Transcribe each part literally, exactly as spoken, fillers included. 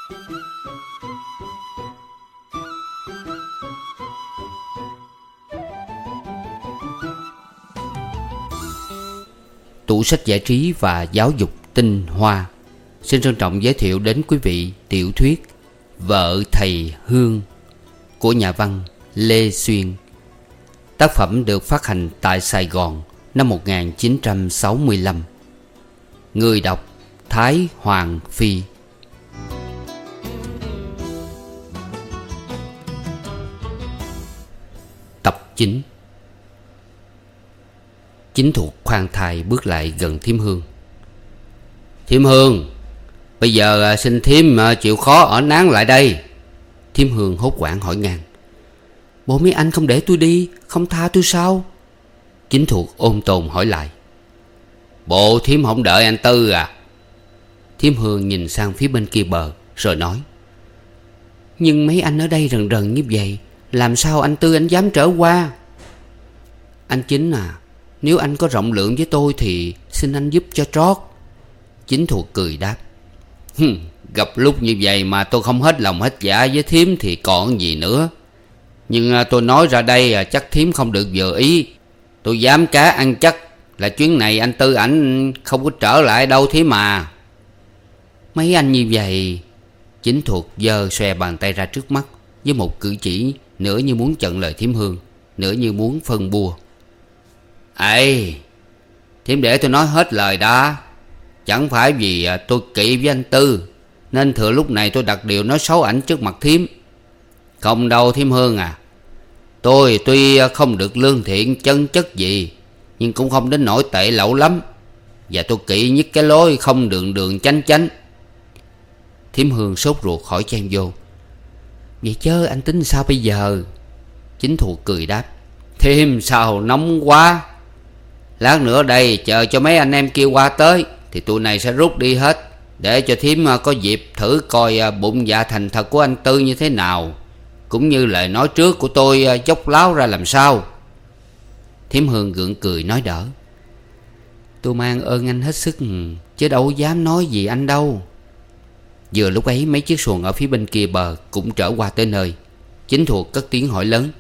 Tủ sách giải trí và giáo dục tinh hoa xin trân trọng giới thiệu đến quý vị tiểu thuyết Vợ Thầy Hương của nhà văn Lê Xuyên. Tác phẩm được phát hành tại Sài Gòn năm một nghìn chín trăm sáu mươi lăm. Người đọc Thái Hoàng Phi. Tập chín. Chính Thuộc khoan thai bước lại gần Thiêm Hương. Thiêm Hương, bây giờ xin Thiêm chịu khó ở nán lại đây. Thiêm Hương hốt hoảng hỏi ngang. Bộ mấy anh không để tôi đi, không tha tôi sao? Chính Thuộc ôn tồn hỏi lại. Bộ Thiêm không đợi anh Tư à? Thiêm Hương nhìn sang phía bên kia bờ rồi nói. Nhưng mấy anh ở đây rần rần như vậy, làm sao anh Tư anh dám trở qua? Anh Chính à, nếu anh có rộng lượng với tôi thì xin anh giúp cho trót. Chính Thuộc cười đáp. Gặp lúc như vậy mà tôi không hết lòng hết dạ với Thiêm thì còn gì nữa. Nhưng tôi nói ra đây chắc Thiêm không được vừa ý. Tôi dám cá ăn chắc là chuyến này anh Tư ảnh không có trở lại đâu Thiêm mà. Mấy anh như vậy. Chính Thuộc giơ xòe bàn tay ra trước mắt với một cử chỉ nửa như muốn chặn lời Thiêm Hương, nửa như muốn phân bua. Ê, Thiêm để tôi nói hết lời đã. Chẳng phải vì tôi kỵ với anh Tư nên thừa lúc này tôi đặt điều nói xấu ảnh trước mặt Thiêm. Không đâu Thiêm Hương à. Tôi tuy không được lương thiện chân chất gì, nhưng cũng không đến nỗi tệ lậu lắm. Và tôi kỵ nhất cái lối không đường đường chánh chánh. Thiêm Hương sốt ruột hỏi chen vô. Vậy chứ anh tính sao bây giờ? Chính Thuộc cười đáp. Thiêm sao nóng quá. Lát nữa đây chờ cho mấy anh em kia qua tới thì tụi này sẽ rút đi hết, để cho Thiêm có dịp thử coi bụng dạ thành thật của anh Tư như thế nào, cũng như lời nói trước của tôi dốc láo ra làm sao. Thiêm Hương gượng cười nói đỡ. Tôi mang ơn anh hết sức, chứ đâu dám nói gì anh đâu. Vừa lúc ấy mấy chiếc xuồng ở phía bên kia bờ cũng trở qua tới nơi. Chính Thuộc cất tiếng hỏi lớn.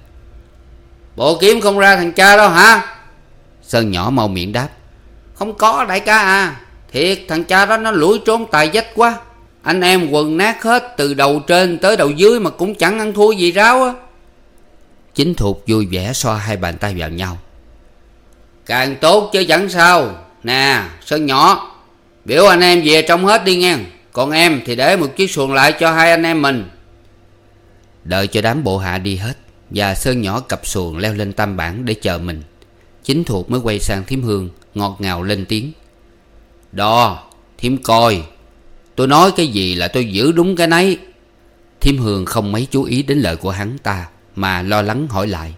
Bộ kiếm không ra thằng cha đâu hả? Sơn nhỏ mau miệng đáp. Không có đại ca à. Thiệt thằng cha đó nó lủi trốn tài vách quá. Anh em quần nát hết từ đầu trên tới đầu dưới mà cũng chẳng ăn thua gì ráo á. Chính Thuộc vui vẻ xoa hai bàn tay vào nhau. Càng tốt chứ chẳng sao. Nè Sơn nhỏ, biểu anh em về trong hết đi nghe. Còn em thì để một chiếc xuồng lại cho hai anh em mình. Đợi cho đám bộ hạ đi hết và Sơn nhỏ cặp xuồng leo lên tam bản để chờ mình, Chính Thuộc mới quay sang Thiêm Hương ngọt ngào lên tiếng. Đò, Thiêm coi, tôi nói cái gì là tôi giữ đúng cái nấy. Thiêm Hương không mấy chú ý đến lời của hắn ta mà lo lắng hỏi lại.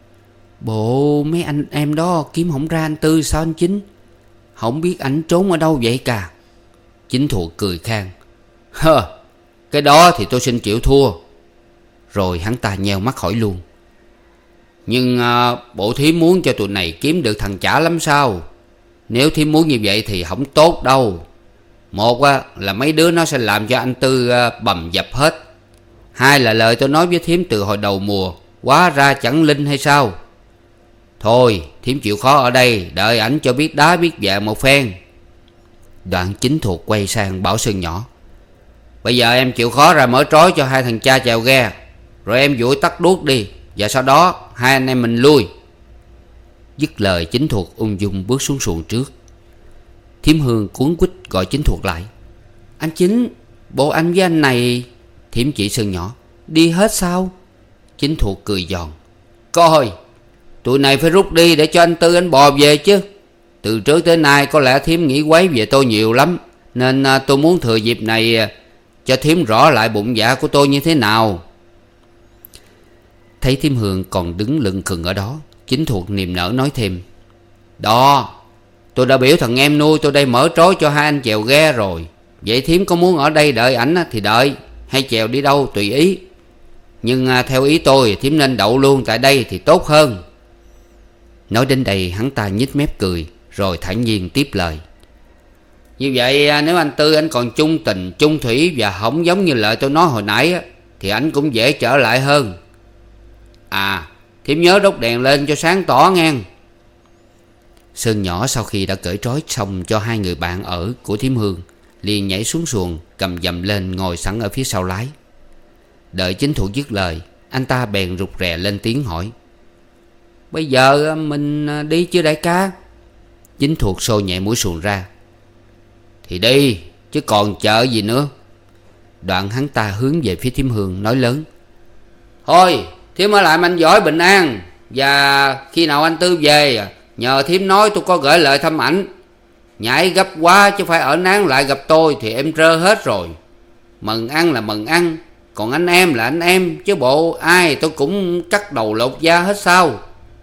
Bộ mấy anh em đó kiếm không ra anh Tư sao anh Chính? Không biết ảnh trốn ở đâu vậy cả? Chính Thuộc cười khang. Hơ, cái đó thì tôi xin chịu thua. Rồi hắn ta nheo mắt hỏi luôn. Nhưng à, bộ Thiêm muốn cho tụi này kiếm được thằng chả lắm sao? Nếu Thiêm muốn như vậy thì không tốt đâu. Một á, là mấy đứa nó sẽ làm cho anh Tư à, bầm dập hết. Hai là lời tôi nói với Thiêm từ hồi đầu mùa quá ra chẳng linh hay sao? Thôi Thiêm chịu khó ở đây, đợi ảnh cho biết đá biết vàng một phen. Đoạn Chính Thuộc quay sang bảo Sơn nhỏ. Bây giờ em chịu khó ra mở trói cho hai thằng cha chèo ghe, rồi em vội tắt đuốc đi, và sau đó hai anh em mình lui. Dứt lời Chính Thuộc ung dung bước xuống xuồng trước. Thiêm Hương cuống quýt gọi Chính Thuộc lại. Anh Chính, bộ anh với anh này. Thiểm chỉ Sơn nhỏ. Đi hết sao? Chính Thuộc cười giòn. Coi, tụi này phải rút đi để cho anh Tư anh bò về chứ. Từ trước tới nay có lẽ Thiểm nghĩ quấy về tôi nhiều lắm, nên tôi muốn thừa dịp này cho Thiểm rõ lại bụng dạ của tôi như thế nào. Thấy Thiêm Hương còn đứng lững khừng ở đó, Chính Thuộc niềm nở nói thêm. Đó, tôi đã biểu thằng em nuôi tôi đây mở trói cho hai anh chèo ghe rồi. Vậy Thiểm có muốn ở đây đợi ảnh thì đợi, hay chèo đi đâu tùy ý. Nhưng theo ý tôi Thiểm nên đậu luôn tại đây thì tốt hơn. Nói đến đây hắn ta nhếch mép cười, rồi thản nhiên tiếp lời. Như vậy nếu anh Tư anh còn chung tình chung thủy và không giống như lời tôi nói hồi nãy á, thì anh cũng dễ trở lại hơn. À, thím nhớ đốt đèn lên cho sáng tỏ ngang. Sơn nhỏ sau khi đã cởi trói xong cho hai người bạn ở của thím Hương, liền nhảy xuống xuồng, cầm dầm lên ngồi sẵn ở phía sau lái. Đợi chính thuộc dứt lời, anh ta bèn rụt rè lên tiếng hỏi: Bây giờ mình đi chưa đại ca? Chính thuộc xô nhẹ mũi xuồng ra: Thì đi, chứ còn chờ gì nữa. Đoạn hắn ta hướng về phía thím Hương nói lớn: Thôi thím ở lại mạnh giỏi bình an, và khi nào anh Tư về nhờ thím nói tôi có gửi lời thăm ảnh. Nhảy gấp quá chứ phải ở nán lại gặp tôi thì em trơ hết rồi. Mừng ăn là mừng ăn, còn anh em là anh em, chứ bộ ai tôi cũng cắt đầu lột da hết sao.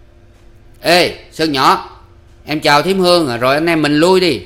Ê Sơn nhỏ, em chào thím Hương rồi anh em mình lui đi.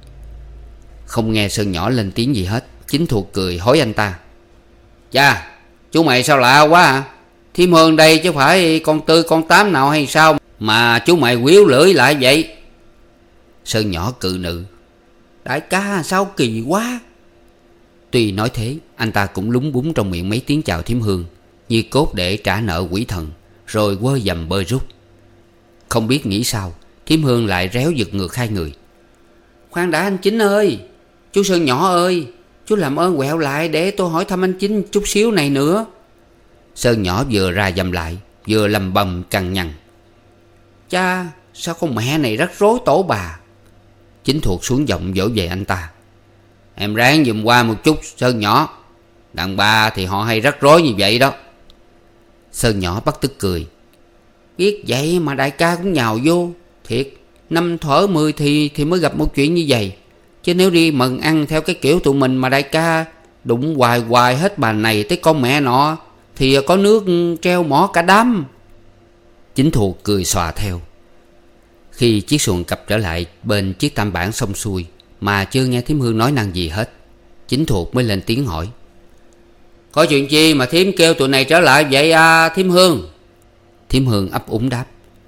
Không nghe Sơn nhỏ lên tiếng gì hết, chính thuộc cười hỏi anh ta: Chà, chú mày sao lạ quá hả? Thím Hương đây chứ phải con Tư con Tám nào hay sao mà chú mày quýu lưỡi lại vậy? Sơn nhỏ cự nự: Đại ca sao kỳ quá. Tuy nói thế, anh ta cũng lúng búng trong miệng mấy tiếng chào thím Hương, như cốt để trả nợ quỷ thần, rồi quơ dầm bơi rút. Không biết nghĩ sao, thím Hương lại réo giật ngược hai người: Khoan đã anh Chính ơi, chú Sơn nhỏ ơi, chú làm ơn quẹo lại để tôi hỏi thăm anh Chính chút xíu này nữa. Sơn nhỏ vừa ra dầm lại, vừa lầm bầm cằn nhằn: Cha, sao con mẹ này rắc rối tổ bà. Chính thuộc xuống giọng dỗ về anh ta: Em ráng dùm qua một chút Sơn nhỏ, đàn bà thì họ hay rắc rối như vậy đó. Sơn nhỏ bắt tức cười: Biết vậy mà đại ca cũng nhào vô. Thiệt, năm thuở mười thì thì mới gặp một chuyện như vậy. Chứ nếu đi mừng ăn theo cái kiểu tụi mình mà đại ca đụng hoài hoài hết bà này tới con mẹ nọ thì có nước treo mỏ cả đám. Chính thuộc cười xòa theo. Khi chiếc xuồng cập trở lại bên chiếc tam bản xong xuôi mà chưa nghe thím Hương nói năng gì hết, chính thuộc mới lên tiếng hỏi: Có chuyện chi mà thím kêu tụi này trở lại vậy à thím Hương? Thím Hương ấp úng đáp: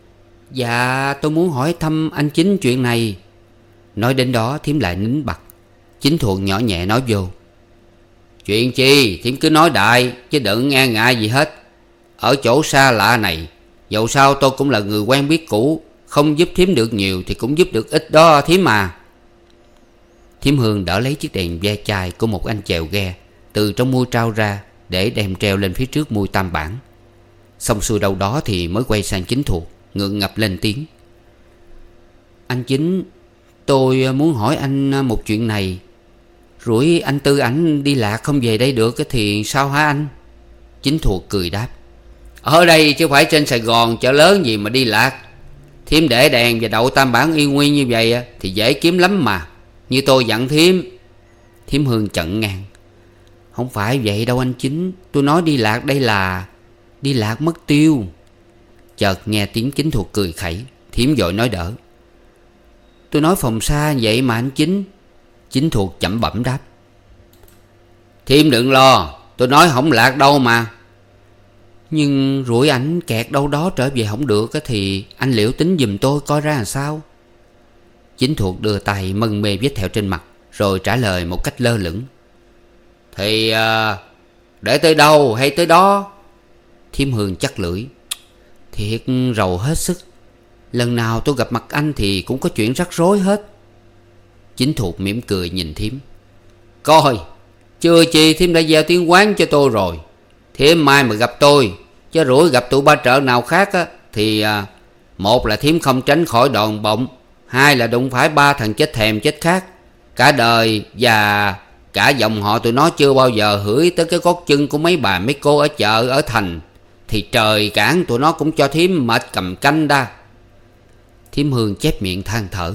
Dạ tôi muốn hỏi thăm anh Chính chuyện này. Nói đến đó thím lại nín bặt. Chính thuộc nhỏ nhẹ nói vô: Chuyện chi thím cứ nói đại, chứ đừng nghe ngại gì hết. Ở chỗ xa lạ này, dẫu sao tôi cũng là người quen biết cũ, không giúp thím được nhiều thì cũng giúp được ít đó thím mà. Thím Hương đỡ lấy chiếc đèn ve chai của một anh chèo ghe từ trong mui trao ra để đem treo lên phía trước mui tam bản. Xong xuôi đâu đó thì mới quay sang chính thuộc, ngượng ngập lên tiếng: Anh Chính, tôi muốn hỏi anh một chuyện này. Rủi anh Tư ảnh đi lạc không về đây được thì sao hả anh? Chính thuộc cười đáp: Ở đây chứ phải trên Sài Gòn chợ lớn gì mà đi lạc. Thím để đèn và đậu tam bản y nguyên như vậy thì dễ kiếm lắm mà, như tôi dặn thím. Thím Hương chận ngang: Không phải vậy đâu anh Chính, tôi nói đi lạc đây là đi lạc mất tiêu. Chợt nghe tiếng chính thuộc cười khẩy, thím vội nói đỡ: Tôi nói phòng xa vậy mà anh Chính. Chính thuộc chẩm bẩm đáp: Thím đừng lo, tôi nói không lạc đâu mà. Nhưng rủi ảnh kẹt đâu đó trở về không được thì anh liệu tính giùm tôi coi ra làm sao? Chính thuộc đưa tay mân mê vết thẹo trên mặt, rồi trả lời một cách lơ lửng: Thì à, để tới đâu hay tới đó. Thím Hương chắc lưỡi: Thiệt rầu hết sức. Lần nào tôi gặp mặt anh thì cũng có chuyện rắc rối hết. Chính thuộc mỉm cười nhìn thím: Coi, chưa chi thím đã gieo tiếng quán cho tôi rồi. Thím mai mà gặp tôi, chứ rủi gặp tụi ba trợ nào khác á, thì à, một là thím không tránh khỏi đòn bọng, hai là đụng phải ba thằng chết thèm chết khác. Cả đời và cả dòng họ tụi nó chưa bao giờ hửi tới cái gót chân của mấy bà mấy cô ở chợ ở thành, thì trời cản tụi nó cũng cho thím mệt cầm canh đa. Thím Hương chép miệng than thở: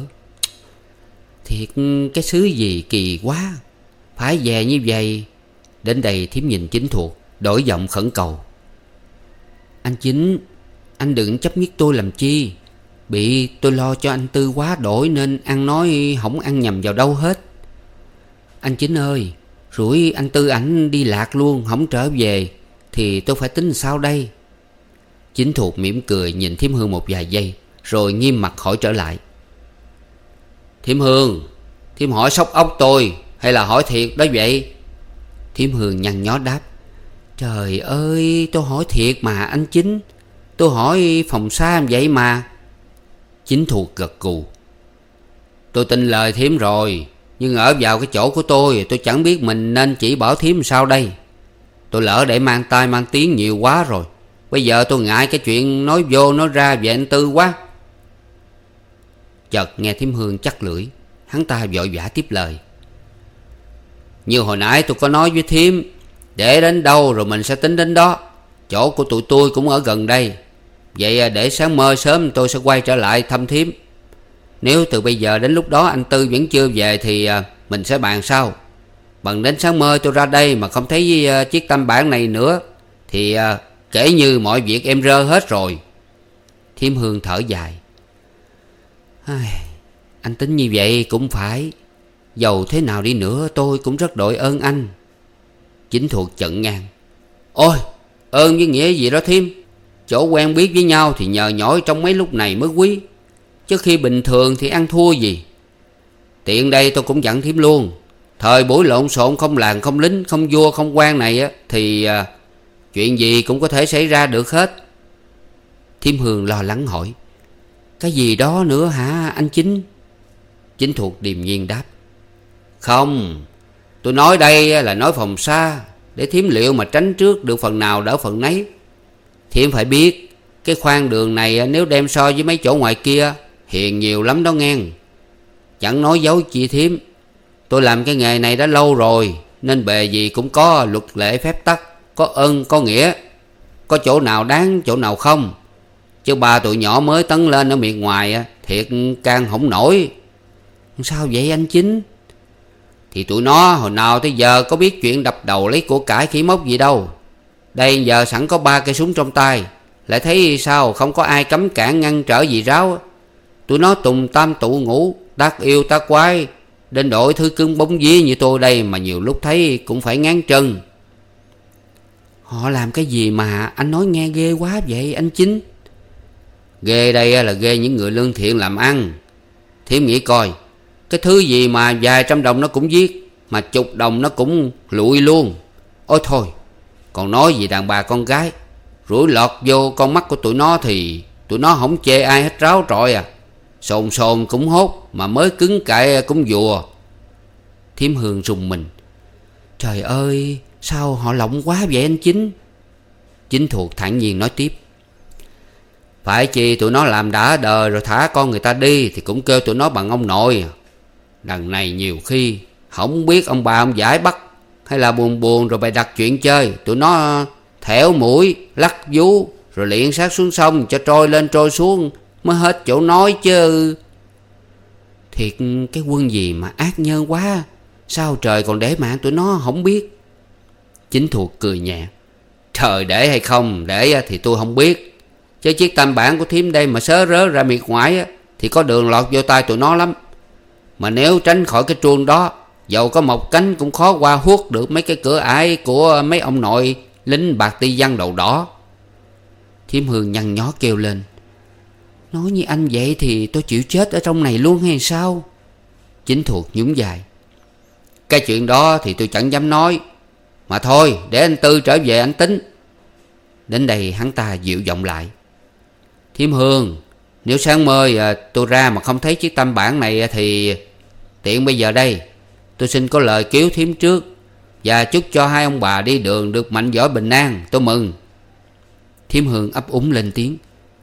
Thiệt cái xứ gì kỳ quá, phải về như vậy. Đến đây thím nhìn chính thuộc, đổi giọng khẩn cầu: Anh Chính, anh đừng chấp nhất tôi làm chi. Bị tôi lo cho anh Tư quá đổi nên ăn nói không ăn nhầm vào đâu hết. Anh Chính ơi, rủi anh Tư ảnh đi lạc luôn không trở về thì tôi phải tính sao đây? Chính thuộc mỉm cười nhìn thím Hương một vài giây, rồi nghiêm mặt hỏi trở lại: Thím Hương, Thím hỏi sóc ốc tôi hay là hỏi thiệt đó vậy? Thím Hương nhăn nhó đáp: Trời ơi, tôi hỏi thiệt mà anh Chính. Tôi hỏi phòng xa vậy mà. Chính Thuộc gật gù: Tôi tin lời thím rồi, nhưng ở vào cái chỗ của tôi, tôi chẳng biết mình nên chỉ bảo thím sao đây. Tôi lỡ để mang tai mang tiếng nhiều quá rồi. Bây giờ tôi ngại cái chuyện nói vô nói ra về anh Tư quá. Chợt nghe thím Hương chắc lưỡi, hắn ta vội vã tiếp lời: Như hồi nãy tôi có nói với thím, để đến đâu rồi mình sẽ tính đến đó. Chỗ của tụi tôi cũng ở gần đây. Vậy để sáng mơ sớm tôi sẽ quay trở lại thăm thím. Nếu từ bây giờ đến lúc đó anh Tư vẫn chưa về thì mình sẽ bàn sau. Bằng đến sáng mơ tôi ra đây mà không thấy chiếc tam bản này nữa thì kể như mọi việc em rơ hết rồi. Thím Hương thở dài: Anh tính như vậy cũng phải. Dầu thế nào đi nữa tôi cũng rất đội ơn anh. Chính Thuộc chận ngang: Ôi, ơn với nghĩa gì đó thím. Chỗ quen biết với nhau thì nhờ nhỏi trong mấy lúc này mới quý, chứ khi bình thường thì ăn thua gì. Tiện đây tôi cũng dặn thím luôn, thời buổi lộn xộn không làng không lính không vua không quan này á, thì à, chuyện gì cũng có thể xảy ra được hết. Thím Hương lo lắng hỏi: Cái gì đó nữa hả anh Chính? Chính Thuộc điềm nhiên đáp: Không, tôi nói đây là nói phòng xa, để thím liệu mà tránh trước được phần nào đỡ phần nấy. Thím phải biết, cái khoan đường này nếu đem so với mấy chỗ ngoài kia hiền nhiều lắm đó ngang. Chẳng nói dấu chi thím, tôi làm cái nghề này đã lâu rồi, nên bề gì cũng có luật lệ phép tắc, có ân có nghĩa, có chỗ nào đáng chỗ nào không. Chứ ba tụi nhỏ mới tấn lên ở miệt ngoài thiệt can không nổi. Sao vậy anh Chính? Thì tụi nó hồi nào tới giờ có biết chuyện đập đầu lấy của cải khỉ mốc gì đâu. Đây giờ sẵn có ba cây súng trong tay, lại thấy sao không có ai cấm cản ngăn trở gì ráo. Tụi nó tùng tam tụ ngủ, tác yêu tác quái, đến đội thư cưng bóng vía như tôi đây mà nhiều lúc thấy cũng phải ngán chân. Họ làm cái gì mà anh nói nghe ghê quá vậy anh Chính? Ghê đây là ghê những người lương thiện làm ăn. Thím nghĩ coi, cái thứ gì mà vài trăm đồng nó cũng giết, mà chục đồng nó cũng lụi luôn. Ôi thôi, còn nói gì đàn bà con gái, rủi lọt vô con mắt của tụi nó thì tụi nó không chê ai hết ráo trọi à. Sồn sồn cũng hốt, mà mới cứng cại cũng vùa. Thím Hương rùng mình: Trời ơi, sao họ lộng quá vậy anh Chính? Chính Thuộc thản nhiên nói tiếp: Phải chi tụi nó làm đã đời rồi thả con người ta đi thì cũng kêu tụi nó bằng ông nội. Đằng này nhiều khi không biết ông bà ông giải bắt, hay là buồn buồn rồi bày đặt chuyện chơi, tụi nó thẻo mũi lắc vú rồi liệng xác xuống sông cho trôi lên trôi xuống mới hết chỗ nói chứ. Thiệt cái quân gì mà ác nhân quá, sao trời còn để mạng tụi nó không biết. Chính Thuộc cười nhẹ: Trời để hay không để thì tôi không biết, chứ chiếc tam bản của thím đây mà sớ rớ ra miệt ngoại thì có đường lọt vô tay tụi nó lắm. Mà nếu tránh khỏi cái truông đó, dầu có một cánh cũng khó qua huốt được mấy cái cửa ải của mấy ông nội lính bạc ti văn đầu đỏ. Thím Hương nhăn nhó kêu lên: Nói như anh vậy thì tôi chịu chết ở trong này luôn hay sao? Chính Thuộc nhún vai: Cái chuyện đó thì tôi chẳng dám nói. Mà thôi, để anh Tư trở về anh tính. Đến đây hắn ta dịu giọng lại: Thím Hương, nếu sáng mơ tôi ra mà không thấy chiếc tam bản này thì tiện bây giờ đây tôi xin có lời cứu thím trước, và chúc cho hai ông bà đi đường được mạnh giỏi bình an, tôi mừng. Thím Hương ấp úng lên tiếng: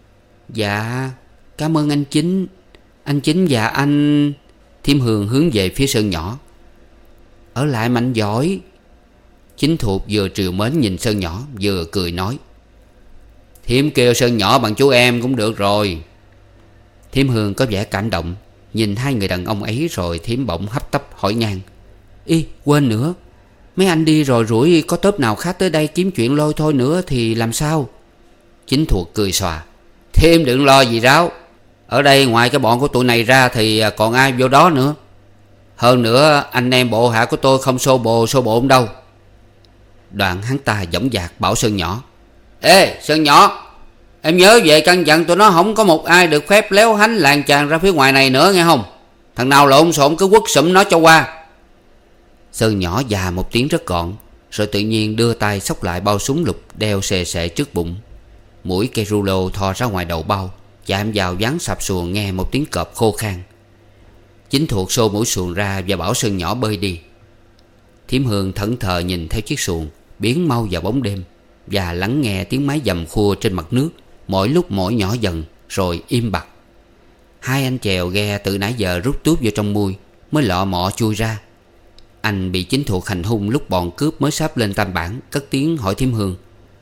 Dạ, cảm ơn anh Chính. Anh Chính và anh... Thím Hương hướng về phía Sơn nhỏ: Ở lại mạnh giỏi. Chính Thuộc vừa trìu mến nhìn Sơn nhỏ vừa cười nói: Thím kêu Sơn nhỏ bằng chú em cũng được rồi. Thím Hương có vẻ cảm động nhìn hai người đàn ông ấy, rồi thím bỗng hấp tấp hỏi ngang: Ý, quên nữa, mấy anh đi rồi rủi có tớp nào khác tới đây kiếm chuyện lôi thôi nữa thì làm sao? Chính Thuộc cười xòa: Thím đừng lo gì ráo. Ở đây ngoài cái bọn của tụi này ra thì còn ai vô đó nữa. Hơn nữa anh em bộ hạ của tôi không xô bồ xô bộn đâu. Đoạn hắn ta dõng dạc bảo Sơn nhỏ: Ê Sơn nhỏ, em nhớ về căn dặn tụi nó không có một ai được phép léo hánh làng chàng ra phía ngoài này nữa nghe không? Thằng nào lộn xộn cứ quất sụm nó cho qua. Sơn nhỏ già một tiếng rất gọn, rồi tự nhiên đưa tay xốc lại bao súng lục đeo xề xệ trước bụng. Mũi cây rulo thò ra ngoài đầu bao, chạm vào ván sạp xuồng nghe một tiếng cọp khô khan. Chính thuộc xô mũi xuồng ra và bảo Sơn nhỏ bơi đi. Thím Hương thẫn thờ nhìn theo chiếc xuồng biến mau vào bóng đêm, và lắng nghe tiếng máy dầm khua trên mặt nước mỗi lúc mỗi nhỏ dần, rồi im bặt. Hai anh chèo ghe từ nãy giờ rút túp vô trong mui mới lọ mọ chui ra. Anh bị chính thuộc hành hung lúc bọn cướp mới sáp lên Tam Bản, cất tiếng hỏi thím Hương: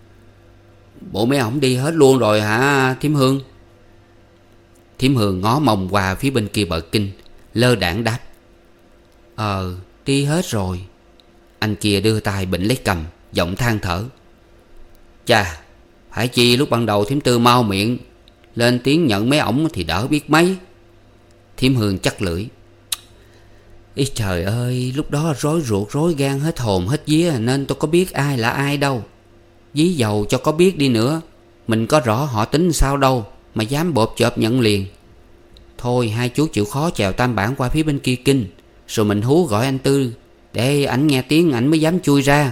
"Bộ mấy ổng đi hết luôn rồi hả thím Hương?" Thím Hương ngó mông qua phía bên kia bờ kinh, lơ đãng đáp: Ờ đi hết rồi. Anh kia đưa tay bịnh lấy cầm, giọng than thở: "Chà, phải chi lúc ban đầu thím Tư mau miệng lên tiếng nhận mấy ổng thì đỡ biết mấy." Thím Hương chắc lưỡi: "Ý trời ơi, lúc đó rối ruột rối gan hết hồn hết vía, nên tôi có biết ai là ai đâu. Dí dầu cho có biết đi nữa, mình có rõ họ tính sao đâu mà dám bộp chộp nhận liền. Thôi hai chú chịu khó chèo Tam Bản qua phía bên kia kinh, rồi mình hú gọi anh Tư, để ảnh nghe tiếng ảnh mới dám chui ra."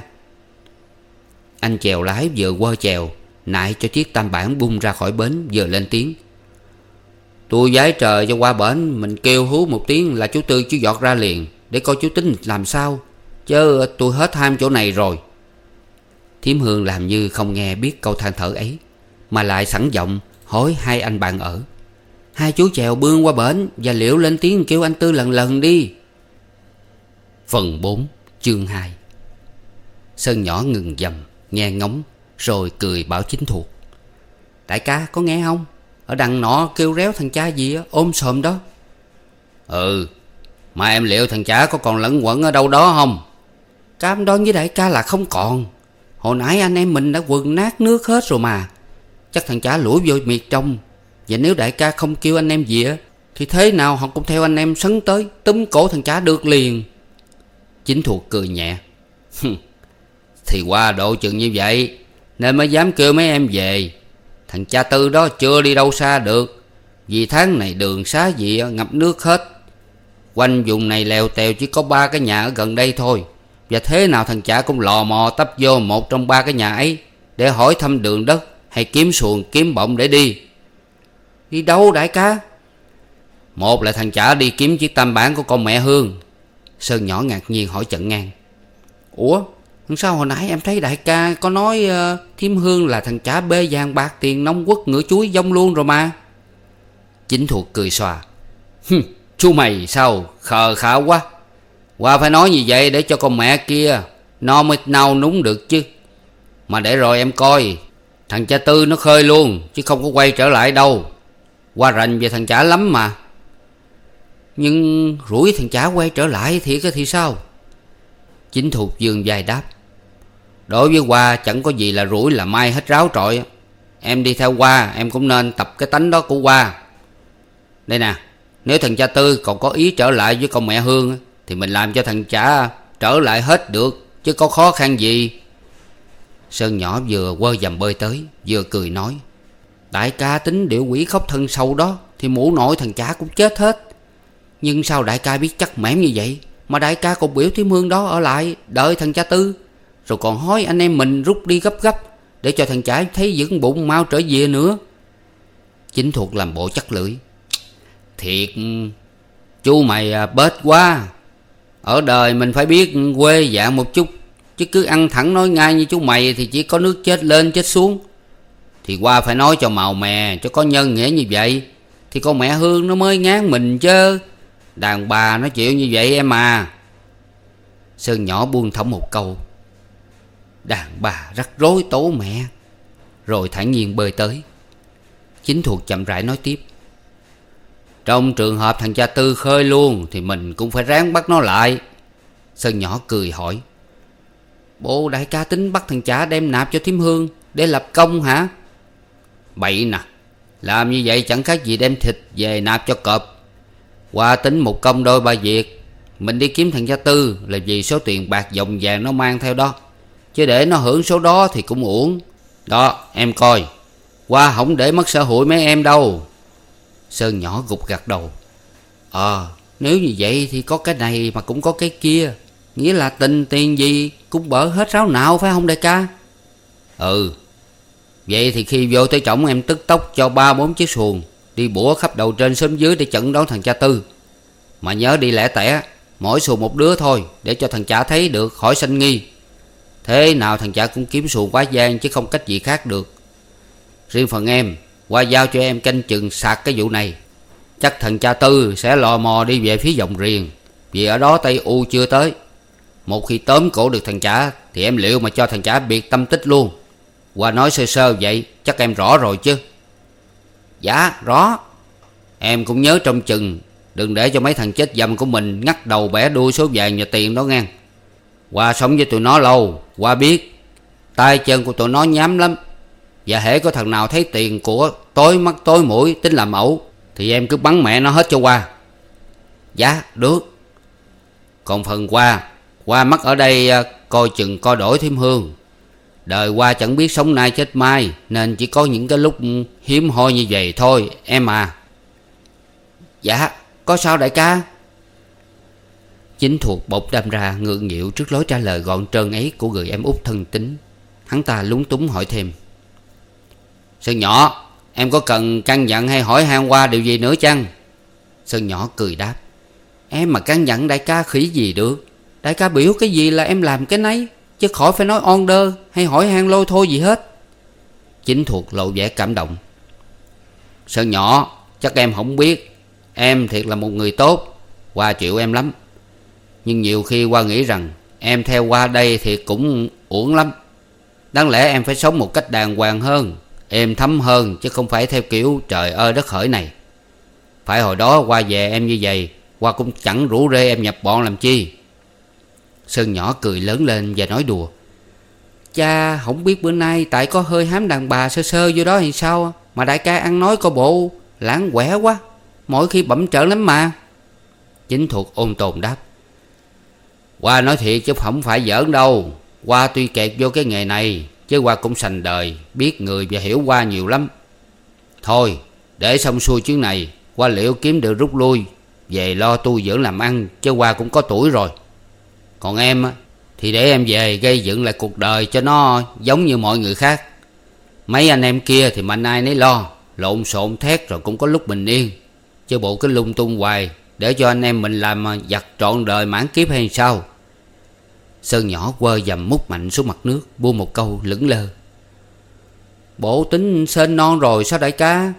Anh chèo lái vừa quơ chèo nại cho chiếc Tam Bản bung ra khỏi bến, vừa lên tiếng: "Tôi vái trời cho qua bển, mình kêu hú một tiếng là chú Tư chú giọt ra liền, để coi chú tính làm sao, chứ tôi hết ham chỗ này rồi." Thím Hương làm như không nghe biết câu than thở ấy, mà lại sẵn giọng hỏi hai anh bạn ở: "Hai chú chèo bươn qua bển và liệu lên tiếng kêu anh Tư lần lần đi." Phần bốn, chương hai. Sơn nhỏ ngừng dầm nghe ngóng, rồi cười bảo chính thuộc: "Đại ca có nghe không? Ở đằng nọ kêu réo thằng cha gì á, ôm sòm đó." "Ừ, mà em liệu thằng cha có còn lẫn quẩn ở đâu đó không?" "Cam đoan với đại ca là không còn. Hồi nãy anh em mình đã quần nát nước hết rồi mà. Chắc thằng cha lủi vô miệt trong. Và nếu đại ca không kêu anh em gì á, thì thế nào họ cũng theo anh em sấn tới, túm cổ thằng cha được liền." Chính thuộc cười nhẹ: "Thì qua độ chừng như vậy nên mới dám kêu mấy em về. Thằng cha Tư đó chưa đi đâu xa được, vì tháng này đường xá gì ngập nước hết. Quanh vùng này lèo tèo chỉ có ba cái nhà ở gần đây thôi, và thế nào thằng cha cũng lò mò tấp vô một trong ba cái nhà ấy để hỏi thăm đường đất hay kiếm xuồng kiếm bọng để đi." "Đi đâu đại ca?" "Một là thằng cha đi kiếm chiếc Tam Bản của con mẹ Hương." Sơn nhỏ ngạc nhiên hỏi chận ngang: "Ủa, sao hồi nãy em thấy đại ca có nói uh, thím Hương là thằng chả bê vàng bạc tiền nông quất ngựa chuối dông luôn rồi mà?" Chính thuộc cười xòa: "Chú mày sao khờ khạo quá. Qua phải nói như vậy để cho con mẹ kia no mới nao núng được chứ. Mà để rồi em coi, thằng cha Tư nó khơi luôn chứ không có quay trở lại đâu. Qua rành về thằng chả lắm mà." "Nhưng rủi thằng chả quay trở lại thiệt thì sao?" Chính thuộc vươn vai đáp: "Đối với Hoa chẳng có gì là rủi là may hết ráo trọi. Em đi theo Hoa em cũng nên tập cái tánh đó của Hoa. Đây nè, nếu thằng cha Tư còn có ý trở lại với con mẹ Hương thì mình làm cho thằng cha trở lại hết được, chứ có khó khăn gì." Sơn nhỏ vừa quơ dầm bơi tới, vừa cười nói: "Đại ca tính điệu quỷ khóc thân sâu đó thì mụ nội thằng cha cũng chết hết. Nhưng sao đại ca biết chắc mẻm như vậy mà đại ca còn biểu thím Hương đó ở lại đợi thằng cha Tư, rồi còn hối anh em mình rút đi gấp gấp để cho thằng chả thấy vững bụng mau trở về nữa." Chính thuộc làm bộ chắc lưỡi: "Thiệt, chú mày bết quá. Ở đời mình phải biết quê dạng một chút, chứ cứ ăn thẳng nói ngay như chú mày thì chỉ có nước chết lên chết xuống. Thì Qua phải nói cho màu mè, cho có nhân nghĩa như vậy thì con mẹ Hương nó mới ngán mình chứ. Đàn bà nó chịu như vậy em à." Sơn nhỏ buông thõng một câu: "Đàn bà rắc rối tố mẹ", rồi thản nhiên bơi tới. Chính thuộc chậm rãi nói tiếp: "Trong trường hợp thằng cha Tư khơi luôn thì mình cũng phải ráng bắt nó lại." Sơn nhỏ cười hỏi: "Bộ đại ca tính bắt thằng chả đem nạp cho thím Hương để lập công hả?" "Bậy nè, làm như vậy chẳng khác gì đem thịt về nạp cho cọp. Qua tính một công đôi ba việc. Mình đi kiếm thằng cha Tư là vì số tiền bạc dòng vàng nó mang theo đó, chứ để nó hưởng số đó thì cũng uổng. Đó em coi, Qua không để mất sở hụi mấy em đâu." Sơn nhỏ gục gặt đầu: "Ờ, Nếu như vậy thì có cái này mà cũng có cái kia, nghĩa là tình tiền gì cũng bở hết ráo nào, phải không đại ca? Ừ. Vậy thì khi vô tới chổng em tức tốc cho ba bốn chiếc xuồng đi bủa khắp đầu trên xóm dưới để chẩn đón thằng cha Tư. Mà nhớ đi lẻ tẻ, mỗi xuồng một đứa thôi, để cho thằng cha thấy được khỏi sanh nghi. Thế nào thằng cha cũng kiếm xuồng quá gian, chứ không cách gì khác được. Riêng phần em, qua giao cho em canh chừng sạc cái vụ này. Chắc thằng cha Tư sẽ lò mò đi về phía Dòng Riềng, vì ở đó Tây U chưa tới. Một khi tóm cổ được thằng cha thì em liệu mà cho thằng cha biệt tâm tích luôn. Qua nói sơ sơ vậy chắc em rõ rồi chứ? Dạ rõ. Em cũng nhớ trong chừng, đừng để cho mấy thằng chết dầm của mình ngắt đầu bẻ đuôi số vàng và tiền đó nghe. Qua sống với tụi nó lâu, qua biết tay chân của tụi nó nhám lắm. Và hễ có thằng nào thấy tiền của tối mắt tối mũi tính làm ẩu thì em cứ bắn mẹ nó hết cho qua. Dạ được. Còn phần qua, qua mắc ở đây coi chừng coi đổi Thiêm Hương. Đời qua chẳng biết sống nay chết mai, nên chỉ có những cái lúc hiếm hoi như vậy thôi em à. Dạ có sao đại ca? Chính thuộc bỗng đâm ra ngượng nghịu trước lối trả lời gọn trơn ấy của người em út thân tín. Hắn ta lúng túng hỏi thêm: Sơn nhỏ, em có cần căn dặn hay hỏi han qua điều gì nữa chăng? Sơn nhỏ cười đáp: Em mà căn dặn đại ca khỉ gì được. Đại ca biểu cái gì là em làm cái nấy, chứ khỏi phải nói order hay hỏi han lôi thôi gì hết. Chính thuộc lộ vẻ cảm động: Sơn nhỏ, chắc em không biết, em thiệt là một người tốt, qua chịu em lắm. Nhưng nhiều khi qua nghĩ rằng em theo qua đây thì cũng uổng lắm. Đáng lẽ em phải sống một cách đàng hoàng hơn, êm thấm hơn, chứ không phải theo kiểu trời ơi đất hỡi này. Phải hồi đó qua về em như vậy, qua cũng chẳng rủ rê em nhập bọn làm chi. Sơn nhỏ cười lớn lên và nói đùa: Cha không biết bữa nay tại có hơi hám đàn bà sơ sơ vô đó thì sao, mà đại ca ăn nói có bộ lãng quẻ quá, mỗi khi bẩm trợn lắm mà. Chính thuộc ôn tồn đáp: Qua nói thiệt chứ không phải giỡn đâu. Qua tuy kẹt vô cái nghề này, chứ qua cũng sành đời, biết người và hiểu qua nhiều lắm. Thôi để xong xuôi chuyến này, qua liệu kiếm được rút lui về lo tu dưỡng làm ăn, chứ qua cũng có tuổi rồi. Còn em thì để em về gây dựng lại cuộc đời cho nó giống như mọi người khác. Mấy anh em kia thì mạnh ai nấy lo, lộn xộn thét rồi cũng có lúc bình yên, chứ bộ cái lung tung hoài để cho anh em mình làm giặt trọn đời mãn kiếp hay sao? Sơn nhỏ quơ dầm mút mạnh xuống mặt nước, buông một câu lững lơ: Bộ tính sên non rồi sao đại ca?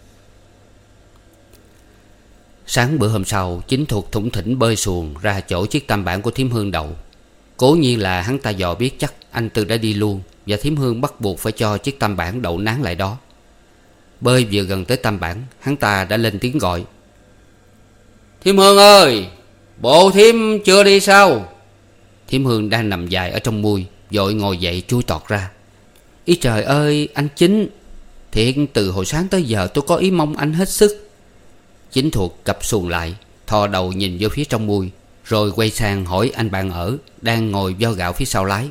Sáng bữa hôm sau, Chính thuộc thủng thỉnh bơi xuồng ra chỗ chiếc tam bản của Thiêm Hương đậu. Cố nhiên là hắn ta dò biết chắc anh Tư đã đi luôn, và Thiêm Hương bắt buộc phải cho chiếc tam bản đậu nán lại đó. Bơi vừa gần tới tam bản, hắn ta đã lên tiếng gọi: Thiêm Hương ơi, bộ Thiêm chưa đi sao? Thiêm Hương đang nằm dài ở trong mui, vội ngồi dậy chui tọt ra: Ý trời ơi anh Chính, thiệt từ hồi sáng tới giờ tôi có ý mong anh hết sức. Chính thuộc cặp xuồng lại, thò đầu nhìn vô phía trong mui, rồi quay sang hỏi anh bạn ở đang ngồi vo gạo phía sau lái: